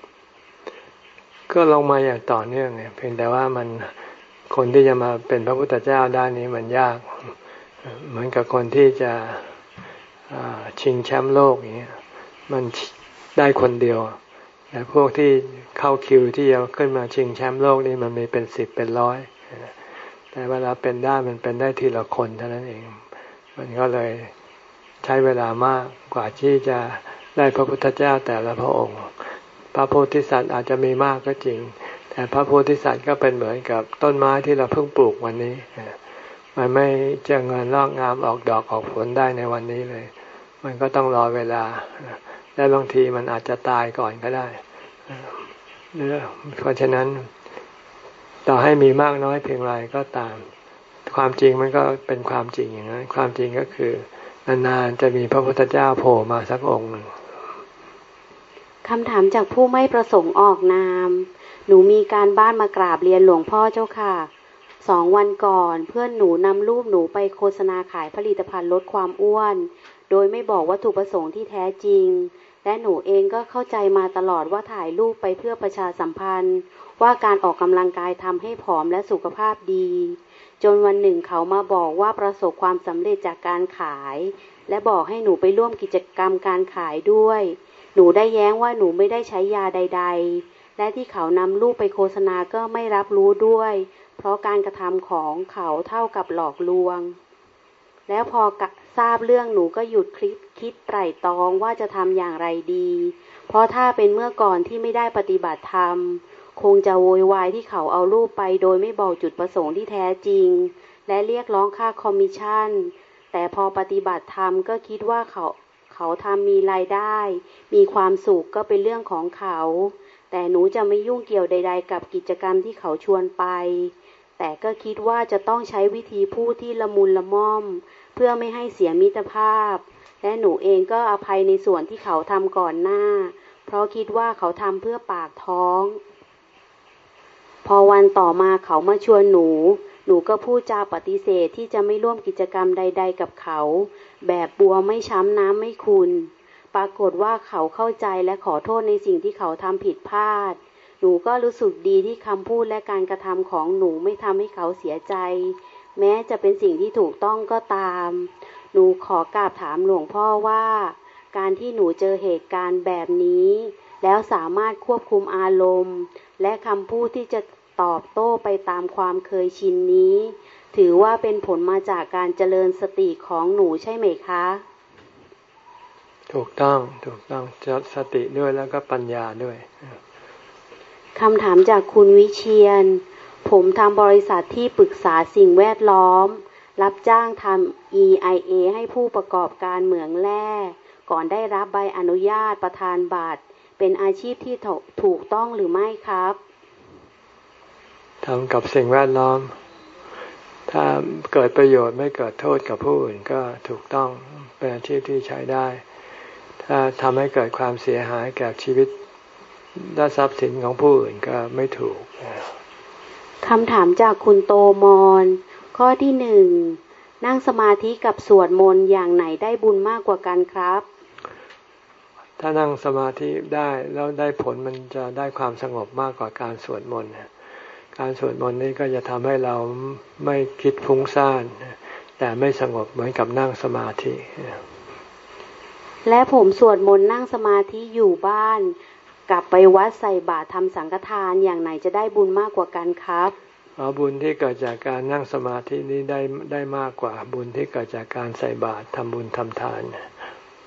S1: ก็ลงมาอย่างต่อเนื่องเนี่ยเพียงแต่ว่ามันคนที่จะมาเป็นพระพุทธเจ้าด้านนี้มันยากเหมือนกับคนที่จะชิงแชมป์โลกอย่างเงี้ยมันได้คนเดียวแต่พวกที่เข้าคิวที่จะขึ้นมาชิงแชมป์โลกนี่มันมีเป็นสิบเป็นร้อยแต่เวลาเป็นได้มันเป็นได้ทีละคนเท่านั้นเองมันก็เลยใช้เวลามากกว่าที่จะได้พระพุทธเจ้าแต่ละพระองค์พระโพธิสัตว์อาจจะมีมากก็จริงแต่พระโพธิสัตว์ก็เป็นเหมือนกับต้นไม้ที่เราเพิ่งปลูกวันนี้มันไม่เจริญงอกงามออกดอกออกผลได้ในวันนี้เลยมันก็ต้องรอเวลาและบางทีมันอาจจะตายก่อนก็ได้เพราะฉะนั้นต่อให้มีมากน้อยเพียงไรก็ตามความจริงมันก็เป็นความจริงอย่างนั้นความจริงก็คือนานๆจะมีพระพุทธเจ้าโผล่มาสักองค์หนึ่ง
S3: คำถามจากผู้ไม่ประสงค์ออกนามหนูมีการบ้านมากราบเรียนหลวงพ่อเจ้าค่ะสองวันก่อนเพื่อนหนูนำรูปหนูไปโฆษณาขายผลิตภัณฑ์ลดความอ้วนโดยไม่บอกวัตถุประสงค์ที่แท้จริงและหนูเองก็เข้าใจมาตลอดว่าถ่ายรูปไปเพื่อประชาสัมพันธ์ว่าการออกกำลังกายทำให้ผอมและสุขภาพดีจนวันหนึ่งเขามาบอกว่าประสบความสำเร็จจากการขายและบอกให้หนูไปร่วมกิจกรรมการขายด้วยหนูได้แย้งว่าหนูไม่ได้ใช้ยาใดๆและที่เขานำรูปไปโฆษณาก็ไม่รับรู้ด้วยเพราะการกระทำของเขาเท่ากับหลอกลวงแล้วพอทราบเรื่องหนูก็หยุดคิดคิดไตร่ตรองว่าจะทำอย่างไรดีเพราะถ้าเป็นเมื่อก่อนที่ไม่ได้ปฏิบัติธรรมคงจะโวยวายที่เขาเอารูปไปโดยไม่บอกจุดประสงค์ที่แท้จริงและเรียกร้องค่าคอมมิชชั่นแต่พอปฏิบัติธรรมก็คิดว่าเขาเขาทำมีรายได้มีความสุขก็เป็นเรื่องของเขาแต่หนูจะไม่ยุ่งเกี่ยวใดๆกับกิจกรรมที่เขาชวนไปแต่ก็คิดว่าจะต้องใช้วิธีพูดที่ละมุนละม่อมเพื่อไม่ให้เสียมิตรภาพและหนูเองก็อภัยในส่วนที่เขาทำก่อนหน้าเพราะคิดว่าเขาทำเพื่อปากท้องพอวันต่อมาเขามาชวนหนูหนูก็พูดจาปฏิเสธที่จะไม่ร่วมกิจกรรมใดๆกับเขาแบบบัวไม่ช้ำน้ำไม่ขุ่นปรากฏว่าเขาเข้าใจและขอโทษในสิ่งที่เขาทำผิดพลาดหนูก็รู้สึกดีที่คำพูดและการกระทำของหนูไม่ทำให้เขาเสียใจแม้จะเป็นสิ่งที่ถูกต้องก็ตามหนูขอกราบถามหลวงพ่อว่าการที่หนูเจอเหตุการณ์แบบนี้แล้วสามารถควบคุมอารมณ์และคำพูดที่จะตอบโต้ไปตามความเคยชินนี้ถือว่าเป็นผลมาจากการเจริญสติของหนูใช่ไหมคะ
S1: ถูกต้องถูกต้องสติด้วยแล้วก็ปัญญาด้วย
S3: คำถามจากคุณวิเชียรผมทำบริษัทที่ปรึกษาสิ่งแวดล้อมรับจ้างทำ อี ไอ เอ ให้ผู้ประกอบการเหมืองแร่ก่อนได้รับใบอนุญาตประธานบัตรเป็นอาชีพที่ถูกต้องหรือไม่ครับ
S1: ทำกับสิ่งแวดล้อมถ้าเกิดประโยชน์ไม่เกิดโทษกับผู้อื่นก็ถูกต้องเป็นอาชีพที่ใช้ได้ถ้าทำให้เกิดความเสียหายแก่ชีวิตและทรัพย์สินของผู้อื่นก็ไม่ถูก
S3: คำถามจากคุณโตมอนข้อที่หนึ่งนั่งสมาธิกับสวดมนต์อย่างไหนได้บุญมากกว่ากันครับ
S1: ถ้านั่งสมาธิได้แล้วได้ผลมันจะได้ความสงบมากกว่าการสวดมนต์การสวดมนต์นี้ก็จะทำให้เราไม่คิดฟุ้งซ่านแต่ไม่สงบเหมือนกับนั่งสมาธิ
S3: และผมสวดมนต์นั่งสมาธิอยู่บ้านกลับไปวัดใส่บาตรทำสังฆทานอย่างไหนจะได้บุญมากกว่ากันครับ
S1: อ๋อบุญที่เกิดจากการนั่งสมาธินี้ได้ได้มากกว่าบุญที่เกิดจากการใส่บาตรทำบุญทำทาน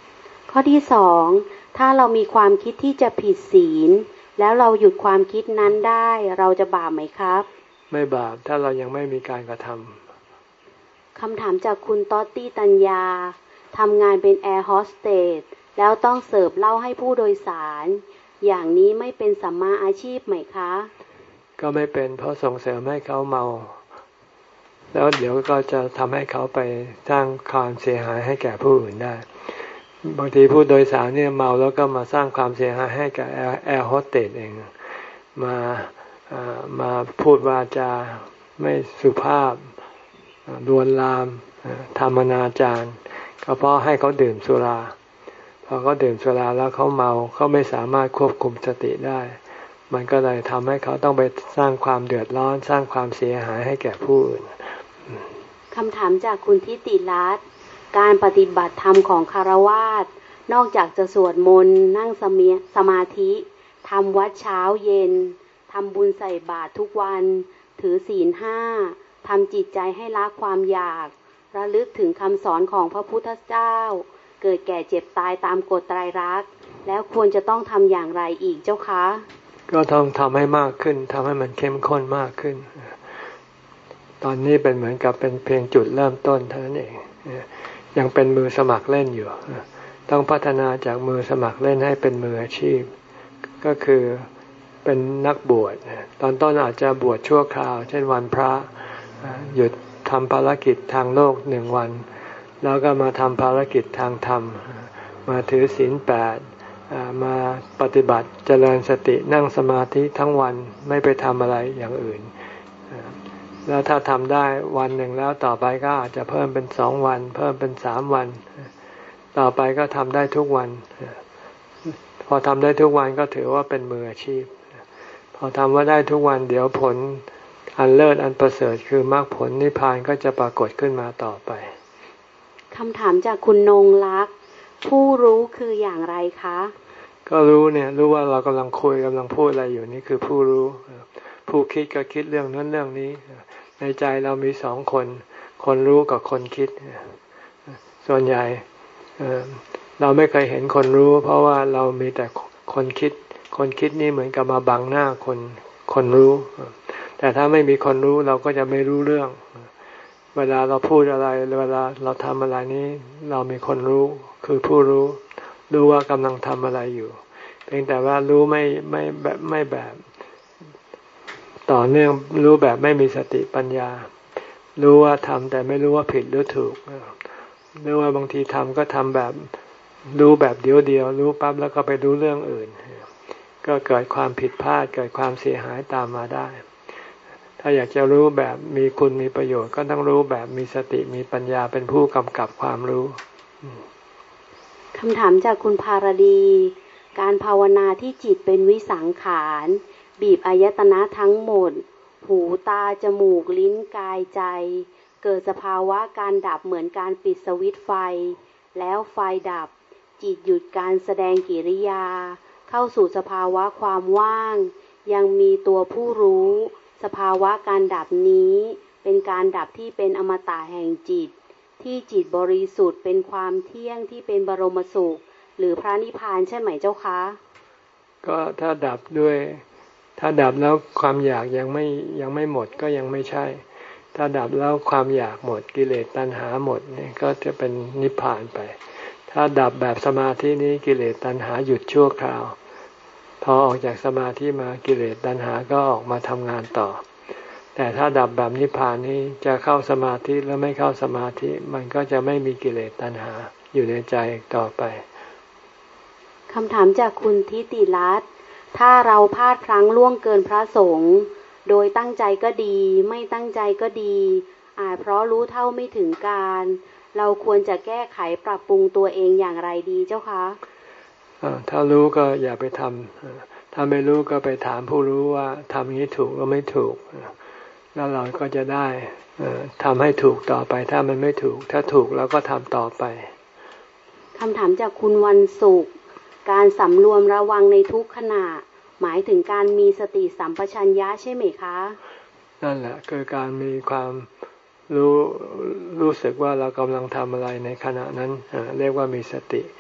S3: ข้อที่สองถ้าเรามีความคิดที่จะผิดศีลแล้วเราหยุดความคิดนั้นได้เราจะบาปไหมครับ
S1: ไม่บาปถ้าเรายังไม่มีการกระทำ
S3: คำถามจากคุณต๊อตตี้ตัญญาทำงานเป็นแอร์โฮสเตสแล้วต้องเสิร์ฟเหล้าให้ผู้โดยสารอย่างนี้ไม่เป็นสัมมาอาชีพไหมคะ
S1: ก็ไม่เป็นเพราะส่งเสริมให้เขาเมาแล้วเดี๋ยวก็จะทำให้เขาไปสร้างความเสียหายให้แก่ผู้อื่นได้บางทีผู้โดยสารเนี่ยเมาแล้วก็มาสร้างความเสียหายให้กับแอร์โฮสเตสเองมามาพูดวาจาไม่สุภาพลวนลามทำอนาจารก็เพราะให้เขาดื่มสุราพอเขาดื่มสุราแล้วเขาเมาเขาไม่สามารถควบคุมสติได้มันก็เลยทำให้เขาต้องไปสร้างความเดือดร้อนสร้างความเสียหายให้แก่ผู้อื่น
S3: คำถามจากคุณทิติรัตน์การปฏิบัติธรรมของคฤหัสถ์นอกจากจะสวดมนต์นั่งสมาธิทำวัดเช้าเย็นทำบุญใส่บาตรทุกวันถือศีลห้าทำจิตใจให้ละความอยากระลึกถึงคำสอนของพระพุทธเจ้าเกิดแก่เจ็บตายตามกฎไตรลักษณ์แล้วควรจะต้องทำอย่างไรอีกเจ้าคะ
S1: ก็ต้องทำให้มากขึ้นทำให้มันเข้มข้นมากขึ้นตอนนี้เป็นเหมือนกับเป็นเพียงจุดเริ่มต้นเท่านั้นเองยังเป็นมือสมัครเล่นอยู่ต้องพัฒนาจากมือสมัครเล่นให้เป็นมืออาชีพก็คือเป็นนักบวชตอนต้นอาจจะบวชชั่วคราวเช่นวันพระหยุดทำภารกิจทางโลกหนึ่งวันแล้วก็มาทำภารกิจทางธรรมมาถือศีลแปดมาปฏิบัติเจริญสตินั่งสมาธิทั้งวันไม่ไปทำอะไรอย่างอื่นแล้วถ้าทำได้วันหนึ่งแล้วต่อไปก็อาจจะเพิ่มเป็นสองวันเพิ่มเป็นสามวันต่อไปก็ทำได้ทุกวันพอทำได้ทุกวันก็ถือว่าเป็นมืออาชีพพอทำว่าได้ทุกวันเดี๋ยวผลอันเลิศอันประเสริฐคือมรรคผลนิพพานก็จะปรากฏขึ้นมาต่อไป
S3: คำถามจากคุณนงลักษณ์ผู้รู้คืออย่างไรคะ
S1: ก็รู้เนี่ยรู้ว่าเรากำลังคุยกำลังพูดอะไรอยู่นี่คือผู้รู้ผู้คิดก็คิดเรื่องนั้นเรื่องนี้ในใจเรามีสองคนคนรู้กับคนคิดส่วนใหญ่เราไม่เคยเห็นคนรู้เพราะว่าเรามีแต่คนคิดคนคิดนี่เหมือนกับมาบังหน้าคนคนรู้แต่ถ้าไม่มีคนรู้เราก็จะไม่รู้เรื่องเวลาเราพูดอะไรเวลาเราทำอะไรนี้เรามีคนรู้คือผู้รู้รู้ว่ากำลังทำอะไรอยู่เพียงแต่ว่ารู้ไม่ไม่แบบไม่แบบต่อเนื่องรู้แบบไม่มีสติปัญญารู้ว่าทำแต่ไม่รู้ว่าผิดหรือถูกหรือว่าบางทีทำก็ทำแบบรู้แบบเดียวเดียวรู้ปั๊บแล้วก็ไปรู้เรื่องอื่นก็เกิดความผิดพลาดเกิดความเสียหายตามมาได้ถ้าอยากจะรู้แบบมีคุณมีประโยชน์ก็ต้องรู้แบบมีสติมีปัญญาเป็นผู้กำกับความรู้
S3: คำถามจากคุณภารดีการภาวนาที่จิตเป็นวิสังขารบีบอายตนะทั้งหมดหูตาจมูกลิ้นกายใจเกิดสภาวะการดับเหมือนการปิดสวิตช์ไฟแล้วไฟดับจิตหยุดการแสดงกิริยาเข้าสู่สภาวะความว่างยังมีตัวผู้รู้สภาวะการดับนี้เป็นการดับที่เป็นอมตะแห่งจิตที่จิตบริสุทธิ์เป็นความเที่ยงที่เป็นบรมสุขหรือพระนิพพานใช่ไหมเจ้าคะ
S1: ก็ถ้าดับด้วยถ้าดับแล้วความอยากยังไม่ยังไม่หมดก็ยังไม่ใช่ถ้าดับแล้วความอยากหมดกิเลสตัณหาหมดนี่ก็จะเป็นนิพพานไปถ้าดับแบบสมาธินี้กิเลสตัณหาหยุดชั่วคราวพอออกจากสมาธิมากิเลสตัณหาก็ออกมาทำงานต่อแต่ถ้าดับแบบนิพพานนี้จะเข้าสมาธิแล้วไม่เข้าสมาธิมันก็จะไม่มีกิเลสตัณหาอยู่ในใจต่อไป
S3: คำถามจากคุณทิติรัตน์ถ้าเราพลาดพลั้งล่วงเกินพระสงฆ์โดยตั้งใจก็ดีไม่ตั้งใจก็ดีอาจเพราะรู้เท่าไม่ถึงการเราควรจะแก้ไขปรับปรุงตัวเองอย่างไรดีเจ้าคะ
S1: ถ้ารู้ก็อย่าไปทำถ้าไม่รู้ก็ไปถามผู้รู้ว่าทำอย่างนี้ถูกหรือไม่ถูกแล้วเราก็จะได้ทำให้ถูกต่อไปถ้ามันไม่ถูกถ้าถูกเราก็ทำต่อไป
S3: คำถามจากคุณวันศุกร์การสำรวมระวังในทุกขณะหมายถึงการมีสติสัมปชัญญะใช่ไหมคะ
S1: นั่นแหละคือการมีความรู้รู้สึกว่าเรากำลังทำอะไรในขณะนั้นเรียกว่ามีสติ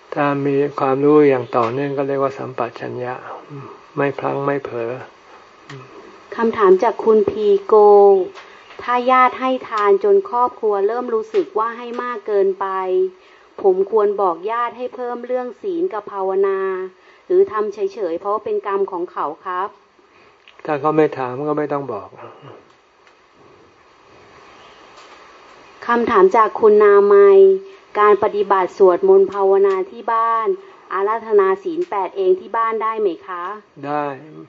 S1: ถ้ามีความรู้อย่างต่อเนื่องก็เรียกว่าสัมปชัญญะไม่พลั้งไม่เผลอ
S3: คำถามจากคุณพีโกถ้าญาติให้ทานจนครอบครัวเริ่มรู้สึกว่าให้มากเกินไปผมควรบอกญาติให้เพิ่มเรื่องศีลกับภาวนาหรือทำเฉยๆเพราะเป็นกรรมของเขาครับ
S1: ถ้าเขาไม่ถามก็ไม่ต้องบอก
S3: คำถามจากคุณนามัยการปฏิบัติสวดมนต์ภาวนาที่บ้านอาราธนาศีลแปดเองที่บ้านได้ไหมคะ
S1: ได้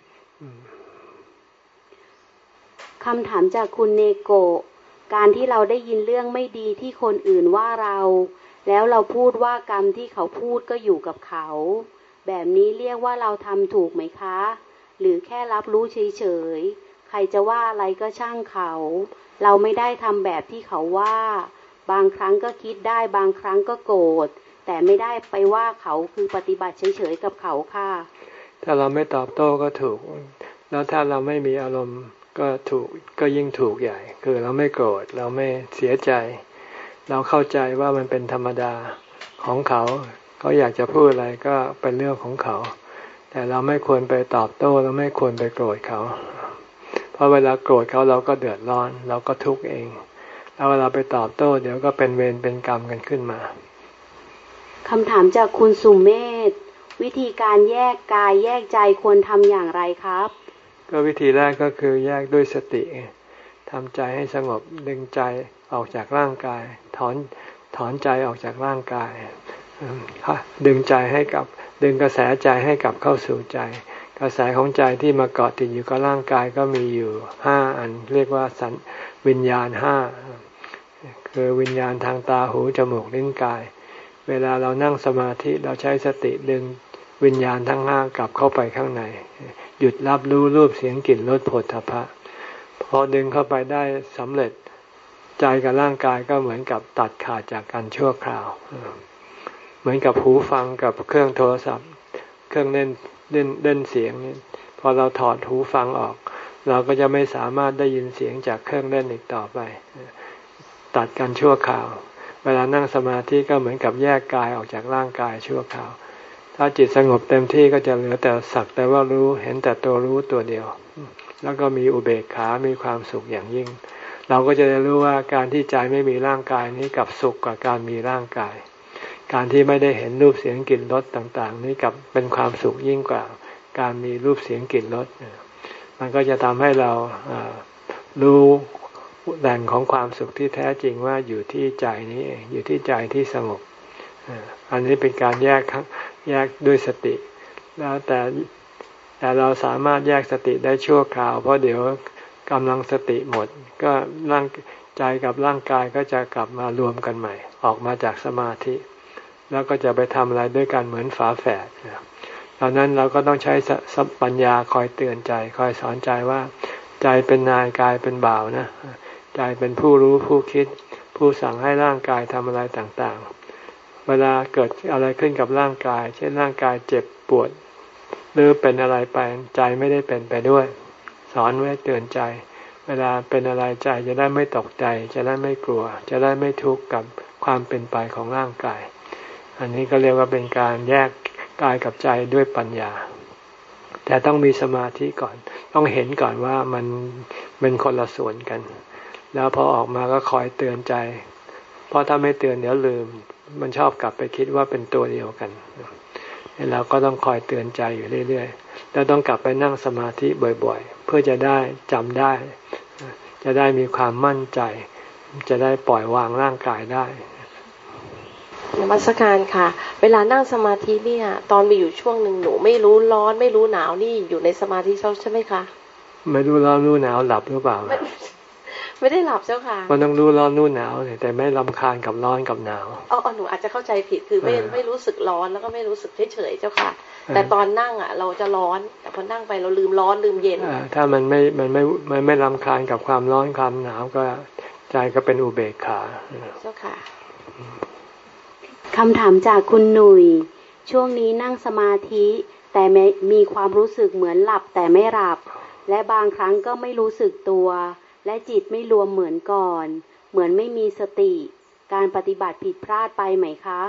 S3: คำถามจากคุณเนโกะการที่เราได้ยินเรื่องไม่ดีที่คนอื่นว่าเราแล้วเราพูดว่ากรรมที่เขาพูดก็อยู่กับเขาแบบนี้เรียกว่าเราทำถูกไหมคะหรือแค่รับรู้เฉยๆใครจะว่าอะไรก็ช่างเขาเราไม่ได้ทำแบบที่เขาว่าบางครั้งก็คิดได้บางครั้งก็โกรธแต่ไม่ได้ไปว่าเขาคือปฏิบัติเฉยๆกับเขาค่ะ
S1: ถ้าเราไม่ตอบโต้ก็ถูกแล้วถ้าเราไม่มีอารมณ์ก็ถูกก็ยิ่งถูกใหญ่คือเราไม่โกรธเราไม่เสียใจเราเข้าใจว่ามันเป็นธรรมดาของเขาเขาอยากจะพูดอะไรก็เป็นเรื่องของเขาแต่เราไม่ควรไปตอบโต้เราไม่ควรไปโกรธเขาเพราะเวลาโกรธเขาเราก็เดือดร้อนเราก็ทุกข์เองแล้วเวลาไปตอบโต้เดี๋ยวก็เป็นเวรเป็นกรรมกันขึ้นมา
S3: คำถามจากคุณสุเมธวิธีการแยกกายแยกใจควรทำอย่างไรครับ
S1: ก็วิธีแรกก็คือแยกด้วยสติทำใจให้สงบดึงใจออกจากร่างกายถอนถอนใจออกจากร่างกายดึงใจให้กับดึงกระแสใจให้กลับเข้าสู่ใจกระแสของใจที่มาเกาะติดอยู่กับร่างกายก็มีอยู่ห้าอันเรียกว่าสัญวิญญาณห้าคือวิญญาณทางตาหูจมูกลิ้นกายเวลาเรานั่งสมาธิเราใช้สติดึงวิญญาณทั้งห้ากลับเข้าไปข้างในหยุดรับรู้รูปเสียงกลิ่นรสโผฏฐัพพะพอดึงเข้าไปได้สำเร็จใจกับร่างกายก็เหมือนกับตัดขาดจากกันชั่วคราวเหมือนกับหูฟังกับเครื่องโทรศัพท์เครื่องเล่นเล่นเล่นเสียงนี่พอเราถอดหูฟังออกเราก็จะไม่สามารถได้ยินเสียงจากเครื่องเล่นอีกต่อไปตัดกันชั่วคราวเวลานั่งสมาธิก็เหมือนกับแยกกายออกจากร่างกายชั่วคราวถ้าจิตสงบเต็มที่ก็จะเหลือแต่สักแต่ว่ารู้เห็นแต่ตัวรู้ตัวเดียวแล้วก็มีอุเบกขามีความสุขอย่างยิ่งเราก็จะได้รู้ว่าการที่ใจไม่มีร่างกายนี้กับสุขกว่าการมีร่างกายการที่ไม่ได้เห็นรูปเสียงกลิ่นรสต่างๆนี้กับเป็นความสุขยิ่งกว่าการมีรูปเสียงกลิ่นรสมันก็จะทำให้เรารู้แหล่งของความสุขที่แท้จริงว่าอยู่ที่ใจนี้เองอยู่ที่ใจที่สงบอันนี้เป็นการแยกแยกด้วยสติแล้วแต่แต่เราสามารถแยกสติได้ชั่วคราวเพราะเดี๋ยวกำลังสติหมดก็ร่างใจกับร่างกายก็จะกลับมารวมกันใหม่ออกมาจากสมาธิแล้วก็จะไปทำอะไรด้วยกันเหมือนฝาแฝดตอนนั้นเราก็ต้องใช้ปัญญาคอยเตือนใจคอยสอนใจว่าใจเป็นนายกายเป็นบ่าวนะใจเป็นผู้รู้ผู้คิดผู้สั่งให้ร่างกายทำอะไรต่างๆเวลาเกิดอะไรขึ้นกับร่างกายเช่นร่างกายเจ็บปวดหรือเป็นอะไรไปใจไม่ได้เป็นไปด้วยสอนไว้เตือนใจเวลาเป็นอะไรใจจะได้ไม่ตกใจจะได้ไม่กลัวจะได้ไม่ทุกข์กับความเป็นไปของร่างกายอันนี้ก็เรียกว่าเป็นการแยกกายกับใจด้วยปัญญาแต่ต้องมีสมาธิก่อนต้องเห็นก่อนว่ามันเป็นคนละส่วนกันแล้วพอออกมาก็คอยเตือนใจเพราะถ้าไม่เตือนเดี๋ยวลืมมันชอบกลับไปคิดว่าเป็นตัวเดียวกันเราก็ต้องคอยเตือนใจอยู่เรื่อยๆแล้วต้องกลับไปนั่งสมาธิบ่อยๆเพื่อจะได้จำได้จะได้มีความมั่นใจจะได้ปล่อยวางร่างกายได้
S2: นมัสการค่ะเวลานั่งสมาธิเนี่ยตอนมีอยู่ช่วงหนึ่งหนูไม่รู้ร้อนไม่รู้หนาวนี่อยู่ในสมาธิใช่ไหมคะ
S1: ไม่รู้ร้อนรู้หนาวหลับหรือเปล่าไม่
S2: ไม่ได้หลับเจ้าค่ะ
S1: มันต้องรู้ร้อนรู้หนาวแต่ไม่รำคาญกับร้อนกับหนาว
S2: อ๋อหนูอาจจะเข้าใจผิดคือไม่ไม่รู้สึกร้อนแล้วก็ไม่รู้สึกเฉยๆเจ้าค่ะแต่ตอนนั่งอ่ะเราจะร้อนแต่พอนั่งไปเราลืมร้อนลืมเย็น
S1: ถ้ามันไม่มันไม่มันไม่รำคาญกับความร้อนความหนาวก็ใจก็เป็นอุเบกขา
S2: เจ้าค่ะ
S3: คำถามจากคุณหนุ่ยช่วงนี้นั่งสมาธิแต่มีความรู้สึกเหมือนหลับแต่ไม่หลับและบางครั้งก็ไม่รู้สึกตัวและจิตไม่รวมเหมือนก่อนเหมือนไม่มีสติการปฏิบัติผิดพลาดไปไหมคะ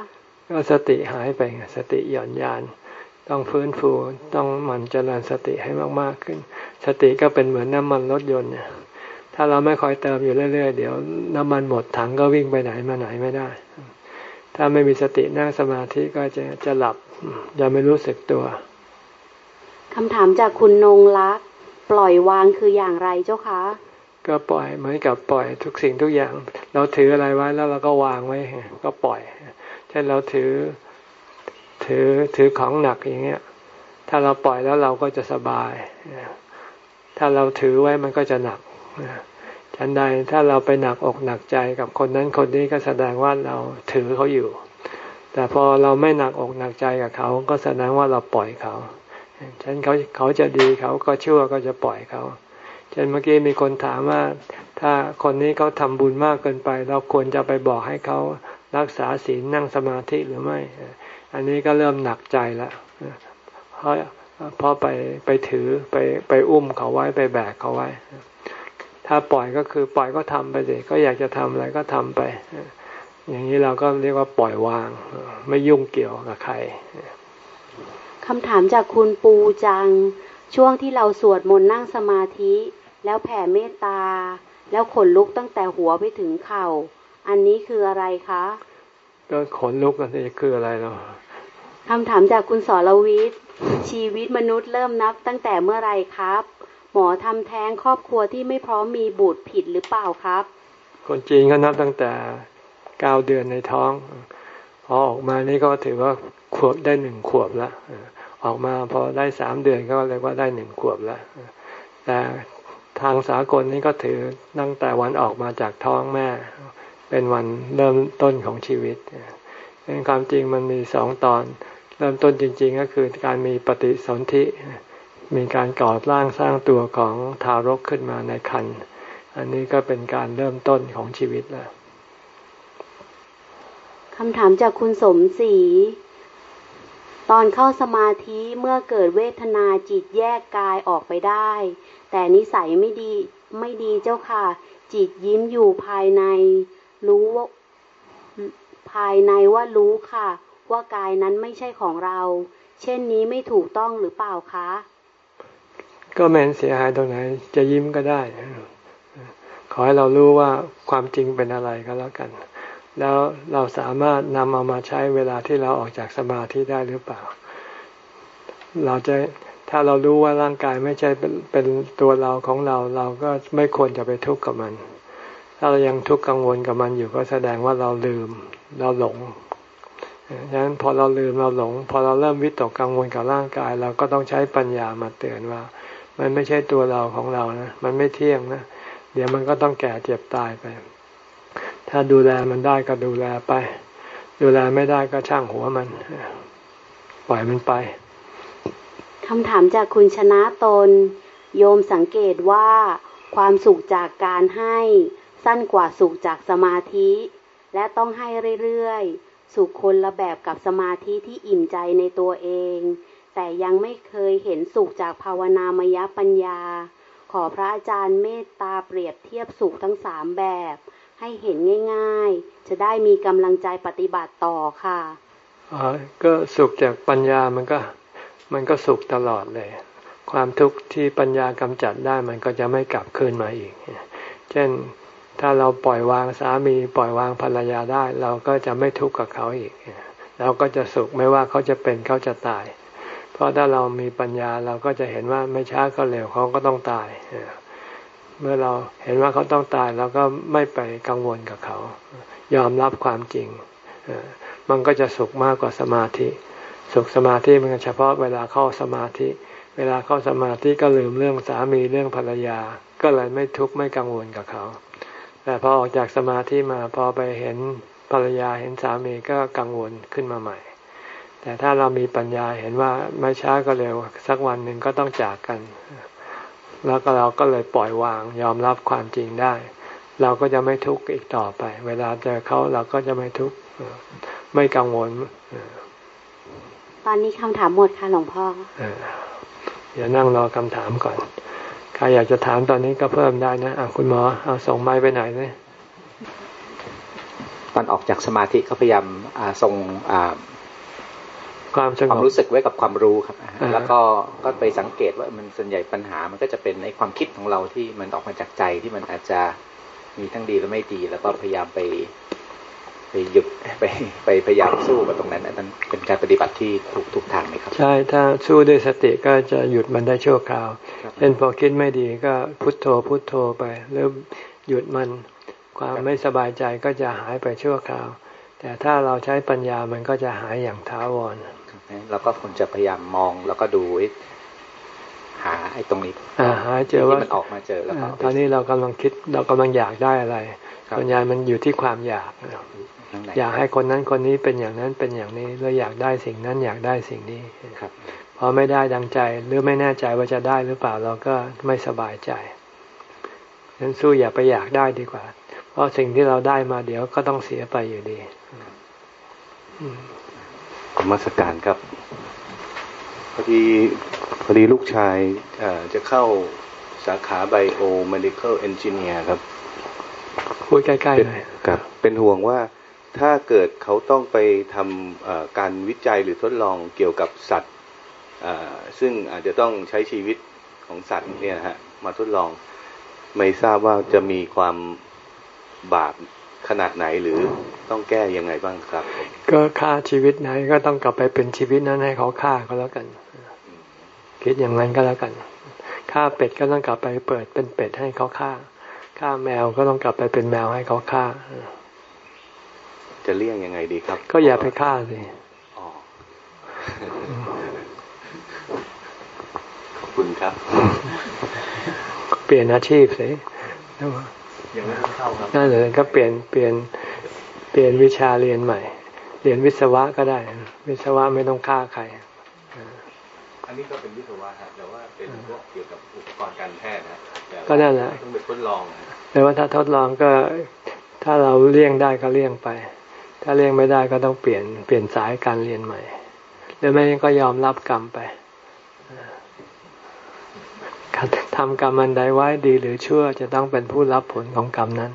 S1: ก็สติหายไปสติหย่อนยานต้องฟื้นฟูต้องหมั่นเจริญสติให้มากๆขึ้นสติก็เป็นเหมือนน้ำมันรถยนต์เนี่ยถ้าเราไม่คอยเติมอยู่เรื่อยๆเดี๋ยวน้ำมันหมดถังก็วิ่งไปไหนมาไหนไม่ได้ถ้าไม่มีสตินั่งสมาธิก็จะจะหลับจะไม่รู้สึกตัว
S3: คำถามจากคุณนงลักษ์ปล่อยวางคืออย่างไรเจ้าคะ
S1: ก็ปล่อยเหมือนกับปล่อยทุกสิ่งทุกอย่างเราถืออะไรไว้แล้วเราก็วางไว้ก็ปล่อยเช่นเราถือถือถือของหนักอย่างเงี้ยถ้าเราปล่อยแล้วเราก็จะสบายถ้าเราถือไว้มันก็จะหนักฉันใดถ้าเราไปหนักอกหนักใจกับคนนั้นคนนี้ก็แสดงว่าเราถือเขาอยู่แต่พอเราไม่หนักอกหนักใจกับเขาก็แสดงว่าเราปล่อยเขาฉันเขาเขาจะดีเขาก็ชั่วก็จะปล่อยเขาเช่นเมื่อกี้มีคนถามว่าถ้าคนนี้เขาทำบุญมากเกินไปเราควรจะไปบอกให้เขารักษาศีลนั่งสมาธิหรือไม่อันนี้ก็เริ่มหนักใจแล้วเพราะเพราะไปไปถือไปไปอุ้มเขาไว้ไปแบกเขาไว้ถ้าปล่อยก็คือปล่อยก็ทำไปสิก็อยากจะทำอะไรก็ทำไปอย่างนี้เราก็เรียกว่าปล่อยวางไม่ยุ่งเกี่ยวกับใคร
S3: คำถามจากคุณปูจังช่วงที่เราสวดมนต์นั่งสมาธิแล้วแผ่เมตตาแล้วขนลุกตั้งแต่หัวไปถึงเข่าอันนี้คืออะไรคะ
S1: ก็ขนลุกกันนี่คืออะไรเนาะ
S3: คำถามจากคุณสรวิทย์ชีวิตมนุษย์เริ่มนับตั้งแต่เมื่อไรครับหมอทำแท้งครอบครัวที่ไม่พร้อมมีบุตรผิดหรือเปล่าครับ
S1: คนจีนก็นับตั้งแต่เก้าเดือนในท้องพอออกมานี่ก็ถือว่าขวบได้หนึ่งขวบแล้วออกมาพอได้สามเดือนก็เรียกว่าได้หนึ่งขวบแล้วแต่ทางสากลนี่ก็ถือตั้งแต่วันออกมาจากท้องแม่เป็นวันเริ่มต้นของชีวิตเป็นความจริงมันมีสองตอนเริ่มต้นจริงๆก็คือการมีปฏิสนธิมีการก่อร่างสร้างตัวของทารกขึ้นมาในครรภ์อันนี้ก็เป็นการเริ่มต้นของชีวิตแล้ว
S3: คำถามจากคุณสมศรีตอนเข้าสมาธิเมื่อเกิดเวทนาจิตแยกกายออกไปได้แต่นิสัยไม่ดีไม่ดีเจ้าค่ะจิตยิ้มอยู่ภายในรู้ว่าภายในว่ารู้ค่ะว่ากายนั้นไม่ใช่ของเราเช่นนี้ไม่ถูกต้องหรือเปล่าคะ
S1: ก็ไม่เสียหายตรงไหนจะยิ้มก็ได้ขอให้เรารู้ว่าความจริงเป็นอะไรก็แล้วกันแล้วเราสามารถนำเอามาใช้เวลาที่เราออกจากสมาธิได้หรือเปล่าเราจะถ้าเรารู้ว่าร่างกายไม่ใช่เป็นเป็นตัวเราของเราเราก็ไม่ควรจะไปทุกข์กับมันถ้าเรายังทุกข์กังวลกับมันอยู่ก็แสดงว่าเราลืมเราหลงดังนั้นพอเราลืมเราหลงพอเราเริ่มวิตกกังวลกับร่างกายเราก็ต้องใช้ปัญญามาเตือนว่ามันไม่ใช่ตัวเราของเรานะมันไม่เที่ยงนะเดี๋ยวมันก็ต้องแก่เจ็บตายไปถ้าดูแลมันได้ก็ดูแลไปดูแลไม่ได้ก็ช่างหัวมันปล่อยมันไป
S3: คำถามจากคุณชนะตนโยมสังเกตว่าความสุขจากการให้สั้นกว่าสุขจากสมาธิและต้องให้เรื่อยๆสุขคนละแบบกับสมาธิที่อิ่มใจในตัวเองแต่ยังไม่เคยเห็นสุขจากภาวนามยปัญญาขอพระอาจารย์เมตตาเปรียบเทียบสุขทั้งสามแบบให้เห็นง่ายๆจะได้มีกำลังใจปฏิบัติต่อค่ะ
S1: อ๋อก็สุขจากปัญญามันก็มันก็สุขตลอดเลยความทุกข์ที่ปัญญากำจัดได้มันก็จะไม่กลับคืนมาอีกเช่นถ้าเราปล่อยวางสามีปล่อยวางภรรยาได้เราก็จะไม่ทุกข์กับเขาอีกเราก็จะสุขไม่ว่าเขาจะเป็นเขาจะตายเพราะถ้าเรามีปัญญาเราก็จะเห็นว่าไม่ช้าก็เร็วเขาก็ต้องตายเมื่อเราเห็นว่าเขาต้องตายเราก็ไม่ไปกังวลกับเขายอมรับความจริงมันก็จะสุขมากกว่าสมาธิสุขสมาธิมันเฉพาะเวลาเข้าสมาธิเวลาเข้าสมาธิก็ลืมเรื่องสามีเรื่องภรรยาก็เลยไม่ทุกข์ไม่กังวลกับเขาแต่พอออกจากสมาธิมาพอไปเห็นภรรยาเห็นสามีก็กังวลขึ้นมาใหม่แต่ถ้าเรามีปัญญาเห็นว่าไม่ช้าก็เร็วสักวันหนึ่งก็ต้องจากกันแล้วก็เราก็เลยปล่อยวางยอมรับความจริงได้เราก็จะไม่ทุกข์อีกต่อไปเวลาเจอเขาเราก็จะไม่ทุกข์ไม่กังวล
S3: ตอนนี้คำถามหมดค่ะหลวงพ่อ
S1: เดี๋ยวนั่งรอคำถามก่อนใครอยากจะถามตอนนี้ก็เพิ่มได้นะอ่ะคุณหมอเอาส่งไม้ไปไหนเลย
S4: ตอนออกจากสมาธิก็พยายามทรง
S1: ความสงบ
S4: ความรู้สึกไว้กับความรู้ครับแล้วก็ก็ไปสังเกตว่ามันส่วนใหญ่ปัญหามันก็จะเป็นในความคิดของเราที่มันออกมาจากใจที่มันอาจจะมีทั้งดีและไม่ดีแล้วก็พยายามไปไปหยุดไปไปพยายามสู้กับตรงนั้นนั่นเป็นการปฏิบัติที่ถูกทุกทางไหมครับใช่
S1: ถ้าสู้ด้วยสติก็จะหยุดมันได้ชั่วคราวเช่นพอคิดไม่ดีก็พุทโธพุทโธไปแล้วหยุดมันความไม่สบายใจก็จะหายไปชั่วคราวแต่ถ้าเราใช้ปัญญามันก็จะหายอย่างถาวร
S4: แล้วก็ควรจะพยายามมองแล้วก็ดูหาไอ้ตรงนี้
S1: หาเจอว่า
S4: มันออกมาเจอแล้ว
S1: ตอนนี้เรากำลังคิดเรากำลังอยากได้อะไรปัญญามันอยู่ที่ความอยากอยากให้คนนั้นคนนี้เป็นอย่างนั้นเป็นอย่างนี้แล้วอยากได้สิ่งนั้นอยากได้สิ่งนี้ครับพอไม่ได้ดังใจหรือไม่แน่ใจว่าจะได้หรือเปล่าเราก็ไม่สบายใจงั้นสู้อย่าไปอยากได้ดีกว่าเพราะสิ่งที่เราได้มาเดี๋ยวก็ต้องเสียไปอยู่ดี
S5: กรรมสการครับพอดีพอดีลูกชายจะเข้าสาขาไบโอเมดิคอลเอนจิเนียร์ครับ
S1: พูดใกล้ๆหน่อย
S5: ครับเป็นห่วงว่าถ้าเกิดเขาต้องไปทำการวิจัยหรือทดลองเกี่ยวกับสัตว์ซึ่งอาจจะต้องใช้ชีวิตของสัตว์เนี่ยฮะมาทดลองไม่ทราบว่าจะมีความบาปขนาดไหนหรือต้องแก้ยังไงบ้างครับ
S1: ก็ฆ่าชีวิตไหนก็ต้องกลับไปเป็นชีวิตนั้นให้เขาฆ่าก็แล้วกันคิดอย่างนั้นก็แล้วกันฆ่าเป็ดก็ต้องกลับไปเปิดเป็นเป็ดให้เขาฆ่าฆ่าแมวก็ต้องกลับไปเป็นแมวให้เขาฆ่า
S5: จะเลี่ยงยังไงดีครับ
S1: ก็อย่าไปฆ่าสิ
S5: ขอบคุณครับ
S1: เปลี่ยนอาชีพสิยังไม่เข้าครับนั่นเลยก็เปลี่ยนเปลี่ยนเปลี่ยนวิชาเรียนใหม่เรียนวิศวะก็ได้วิศวะไม่ต้องฆ่าใคร
S5: อันนี้ก็เป็นวิศวะครับแต่ว่าเป็นพวกเกี่ยวกับอุปกรณ์การแพทย์นะ
S1: ก็นั่นแหละ
S5: ต้องไปทดลอง
S1: แต่ว่าถ้าทดลองก็ถ้าเราเลี่ยงได้ก็เลี่ยงไปถ้าเลี่ยงไม่ได้ก็ต้องเปลี่ยนเปลี่ยนสายการเรียนใหม่หรือไม่ก็ยอมรับกรรมไปทำกรรมอันใดไว้ดีหรือชั่วจะต้องเป็นผู้รับผลของกรรมนั้น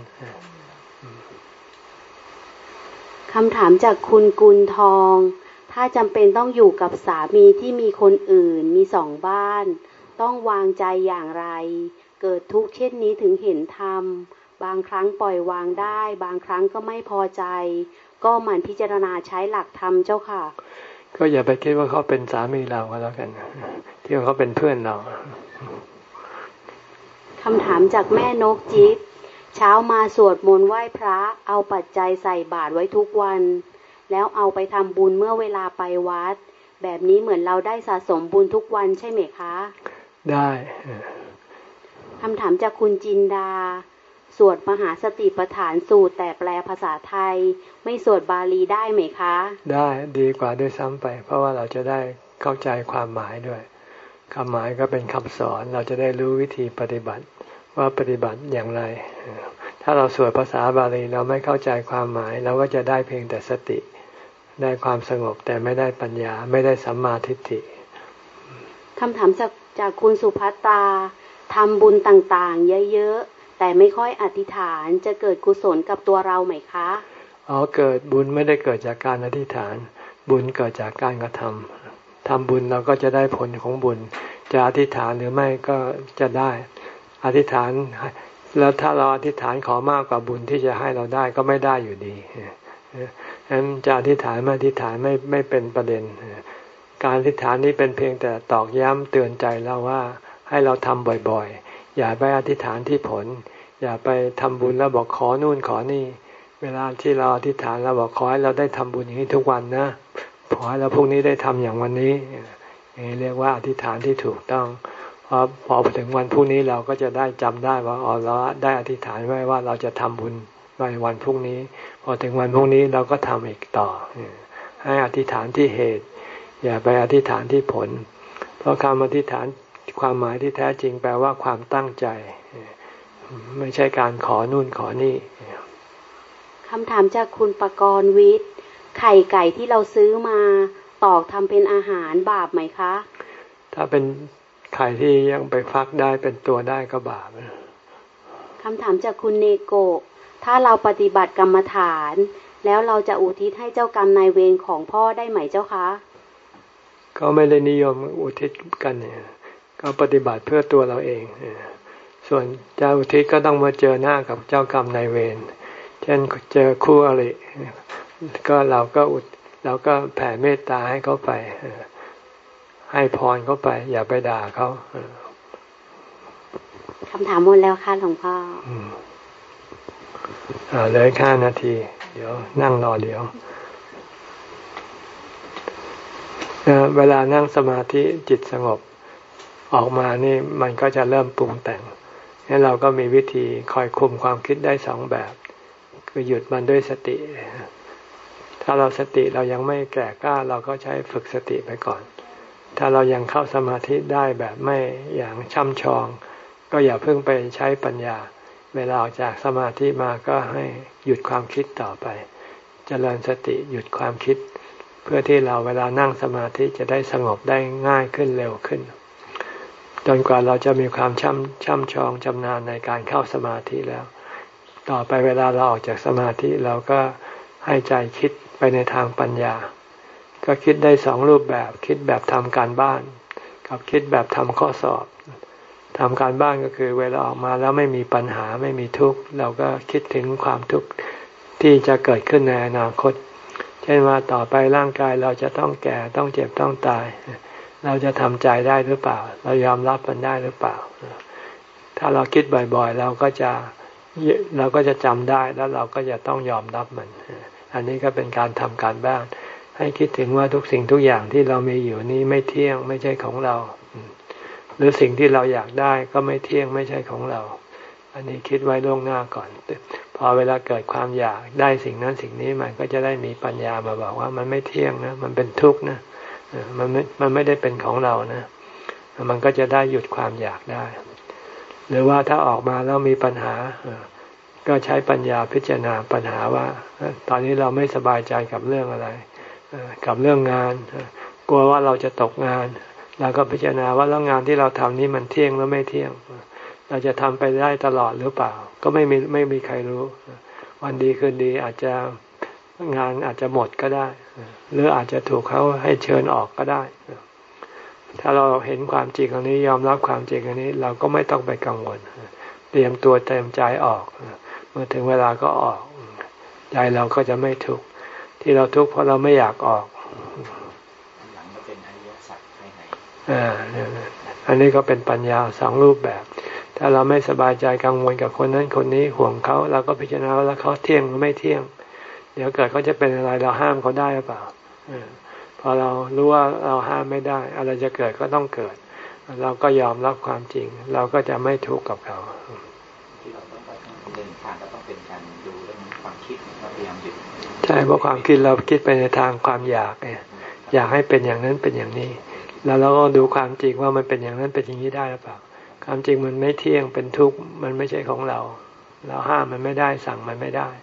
S3: คำถามจากคุณกุลทองถ้าจำเป็นต้องอยู่กับสามีที่มีคนอื่นมีสองบ้านต้องวางใจอย่างไรเกิดทุกข์เช่นนี้ถึงเห็นธรรมบางครั้งปล่อยวางได้บางครั้งก็ไม่พอใจก็หมั่นพิจารณาใช้หลักธรรมเจ้าค่ะ
S1: ก็อย่าไปคิดว่าเขาเป็นสามีเราก็แล้วกันที่ว่าเขาเป็นเพื่อนเรา
S3: คำถามจากแม่นกจิ๊บเช้ามาสวดมนต์ไหว้พระเอาปัจจัยใส่บาตรไว้ทุกวันแล้วเอาไปทำบุญเมื่อเวลาไปวัดแบบนี้เหมือนเราได้สะสมบุญทุกวันใช่ไหมคะ
S1: ได้
S3: คำถามจากคุณจินดาสวดมหาสติปัฏฐานสูตรแต่แปลภาษาไทยไม่สวดบาลีได้ไหมคะ
S1: ได้ดีกว่าด้วยซ้ำไปเพราะว่าเราจะได้เข้าใจความหมายด้วยความหมายก็เป็นคำสอนเราจะได้รู้วิธีปฏิบัติว่าปฏิบัติอย่างไรถ้าเราสวดภาษาบาลีเราไม่เข้าใจความหมายเราก็จะได้เพียงแต่สติได้ความสงบแต่ไม่ได้ปัญญาไม่ได้สัมมาทิฏฐิ
S3: คำถามจากจากคุณสุภัตตาทำบุญต่างๆเยอะๆแต่ไม่ค่อยอธิษฐานจะเกิดกุศลกับตัวเราไหมคะ
S1: อ๋อเกิดบุญไม่ได้เกิดจากการอธิษฐานบุญเกิดจากการกระทำทำบุญเราก็จะได้ผลของบุญจะอธิษฐานหรือไม่ก็จะได้อธิษฐานแล้วถ้าเราอธิษฐานขอมากกว่าบุญที่จะให้เราได้ก็ไม่ได้อยู่ดีฉะนั้นจะอธิษฐานไม่อธิษฐานไม่ไม่เป็นประเด็นการอธิษฐานนี้เป็นเพียงแต่ตอกย้ำเตือนใจเราว่าให้เราทำบ่อยๆอย่าไปอธิษฐานที่ผลอย่าไปทำบุญแล้วบอกขอนู่นขอนี่เวลาที่เราอธิษฐานเราบอกขอให้เราได้ทำบุญอย่างนี้ทุกวันนะขอให้เราพรุ่งนี้ได้ทำอย่างวันนี้นี่เรียกว่าอธิษฐานที่ถูกต้องพอพอถึงวันพรุ่งนี้เราก็จะได้จำได้ว่าอ๋อเราได้อธิษฐานไว้ว่าเราจะทำบุญในวันพรุ่งนี้พอถึงวันพรุ่งนี้เราก็ทำอีกต่อให้อธิษฐานที่เหตุอย่าไปอธิษฐานที่ผลเพราะคำอธิษฐานความหมายที่แท้จริงแปลว่าความตั้งใจไม่ใช่การขอนู่นขอนี่
S3: คำถามจากคุณปกรณ์วิทย์ไข่ไก่ที่เราซื้อมาตอกทำเป็นอาหารบาปไหมคะ
S1: ถ้าเป็นไข่ที่ยังไปฟักได้เป็นตัวได้ก็บาป
S3: คำถามจากคุณเนโกะถ้าเราปฏิบัติกรรมฐานแล้วเราจะอุทิศให้เจ้ากรรมนายเวรของพ่อได้ไหมเจ้าคะ
S1: ก็ไม่ได้นิยมอุทิศกันเนี่ยก็ปฏิบัติเพื่อตัวเราเองส่วนเจ้าอุทิศก็ต้องมาเจอหน้ากับเจ้ากรรมนายเวรเช่นเจอคู่อริก็เราก็อุเราก็แผ่เมตตาให้เขาไปให้พรเขาไปอย่าไปด่าเขา
S3: คำถามหมดแล้วค่ะหลวงพ่อ
S1: อ่าเหลือห้านาทีเดี๋ยวนั่งรอเดี๋ยวเวลานั่งสมาธิจิตสงบออกมานี่มันก็จะเริ่มปรุงแต่งงั้นเราก็มีวิธีคอยคุมความคิดได้สองแบบคือหยุดมันด้วยสติถ้าเราสติเรายังไม่แก่กล้าเราก็ใช้ฝึกสติไปก่อนถ้าเรายังเข้าสมาธิได้แบบไม่อย่างช่ำชองก็อย่าเพิ่งไปใช้ปัญญาเวลาออกจากสมาธิมาก็ให้หยุดความคิดต่อไปเจริญสติหยุดความคิดเพื่อที่เราเวลานั่งสมาธิจะได้สงบได้ง่ายขึ้นเร็วขึ้นจนกว่าเราจะมีความช่ำช่ำชองชำนาญในการเข้าสมาธิแล้วต่อไปเวลาเราออกจากสมาธิเราก็ให้ใจคิดไปในทางปัญญาก็คิดได้สองรูปแบบคิดแบบทำการบ้านกับคิดแบบทำข้อสอบทำการบ้านก็คือเวลาออกมาแล้วไม่มีปัญหาไม่มีทุกข์เราก็คิดถึงความทุกข์ที่จะเกิดขึ้นในอนาคตเช่นว่าต่อไปร่างกายเราจะต้องแก่ต้องเจ็บต้องตายเราจะทำใจได้หรือเปล่าเรายอมรับมันได้หรือเปล่าถ้าเราคิดบ่อยๆเราก็จะเราก็จะจำได้แล้วเราก็จะต้องยอมรับมันอันนี้ก็เป็นการทำการบ้านให้คิดถึงว่าทุกสิ่งทุกอย่างที่เรามีอยู่นี้ไม่เที่ยงไม่ใช่ของเราหรือสิ่งที่เราอยากได้ก็ไม่เที่ยงไม่ใช่ของเราอันนี้คิดไว้ล่วงหน้าก่อนพอเวลาเกิดความอยากได้สิ่งนั้นสิ่งนี้มันก็จะได้มีปัญญามาบอกว่ามันไม่เที่ยงนะมันเป็นทุกข์นะมันไม่มันไม่ได้เป็นของเรานะมันก็จะได้หยุดความอยากได้หรือว่าถ้าออกมาแล้วมีปัญหาก็ใช้ปัญญาพิจารณาปัญหาว่าตอนนี้เราไม่สบายใจกับเรื่องอะไรกับเรื่องงานกลัวว่าเราจะตกงานเราก็พิจารณาว่าแล้วงานที่เราทำนี้มันเที่ยงหรือไม่เที่ยงเราจะทำไปได้ตลอดหรือเปล่าก็ไม่มีไม่มีใครรู้วันดีคืนดีอาจจะงานอาจจะหมดก็ได้หรืออาจจะถูกเขาให้เชิญออกก็ได้ถ้าเราเห็นความจริงอันนี้ยอมรับความจริงอันนี้เราก็ไม่ต้องไปกังวลเตรียมตัวเตรียมใจออกเมื่อถึงเวลาก็ออกใจเราก็จะไม่ทุกข์ที่เราทุกข์เพราะเราไม่อยากออก
S4: หลังก็เป็นอริยสัจภายใน
S1: อ่าอันนี้ก็เป็นปัญญาสองรูปแบบถ้าเราไม่สบายใจกังวลกับคนนั้นคนนี้ห่วงเขาเราก็พิจารณาว่าเขาเที่ยงหรือไม่เที่ยงเดี๋ยวเกิดเขาจะเป็นอะไรเราห้ามเขาได้หรือเปล่าพอเรารู้ว่าเราห้ามไม่ได้อะไรจะเกิดก็ต้องเกิดเราก็ยอมรับความจริงเราก็จะไม่ทุกข์กับเขา
S4: ที่เราต้องไปเดินทางก็ต้องเป็นการดูเรื่องความคิดเราพยายามหยุด
S1: ใช่เพราะความคิดเราคิดไปในทางความอยากเนี่ยอยากให้เป็นอย่างนั้นเป็นอย่างนี้แล้วเราก็ดูความจริงว่ามันเป็นอย่างนั้นเป็นอย่างนี้ได้หรือเปล่าความจริงมันไม่เที่ยงเป็นทุกข์มันไม่ใช่ของเราเราห้ามมันไม่ได้สั่งมันไม่ได้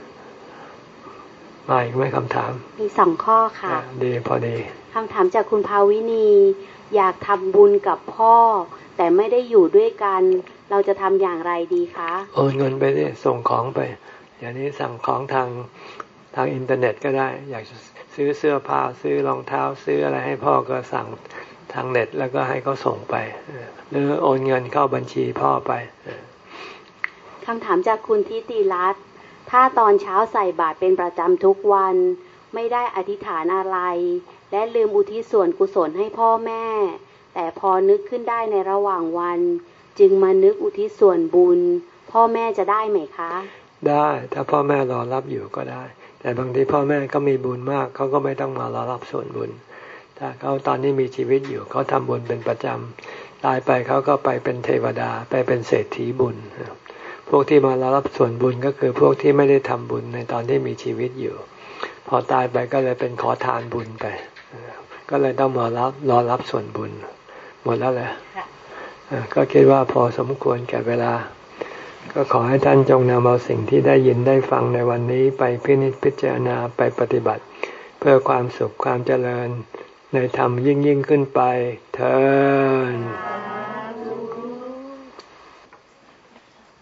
S1: มาอีกไหมคำถาม
S3: มีสองข้อค่ะ
S1: ดีพอดี
S3: คำถามจากคุณภาวินีอยากทำบุญกับพ่อแต่ไม่ได้อยู่ด้วยกันเราจะทำอย่างไรดีคะ
S1: โอนเงินไปดิส่งของไปอย่างนี้สั่งของทางทางอินเทอร์เน็ตก็ได้อยากซื้อเสื้อผ้าซื้อรองเท้าซื้ออะไรให้พ่อก็สั่งทางเน็ตแล้วก็ให้เขาส่งไปหรือโอนเงินเข้าบัญชีพ่อไป
S3: คำถามจากคุณทิติรัตน์ถ้าตอนเช้าใส่บาตรเป็นประจำทุกวันไม่ได้อธิษฐานอะไรและลืมอุทิศส่วนกุศลให้พ่อแม่แต่พอนึกขึ้นได้ในระหว่างวันจึงมานึกอุทิศส่วนบุญพ่อแม่จะได้ไหมคะ
S1: ได้ถ้าพ่อแม่รอรับอยู่ก็ได้แต่บางทีพ่อแม่ก็มีบุญมากเขาก็ไม่ต้องมารอรับส่วนบุญถ้าเขาตอนนี้มีชีวิตอยู่เขาทำบุญเป็นประจำตายไปเขาก็ไปเป็นเทวดาไปเป็นเศรษฐีบุญพวกที่มารอรับส่วนบุญก็คือพวกที่ไม่ได้ทำบุญในตอนที่มีชีวิตอยู่พอตายไปก็เลยเป็นขอทานบุญไปก็เลยต้องมารับรอรับส่วนบุญหมดแล้วแหละก็คิดว่าพอสมควรแก่เวลาก็ขอให้ท่านจงนำเอาสิ่งที่ได้ยินได้ฟังในวันนี้ไปพินิจพิจารณาไปปฏิบัติเพื่อความสุขความเจริญในธรรมยิ่งยิ่งขึ้นไปเถิด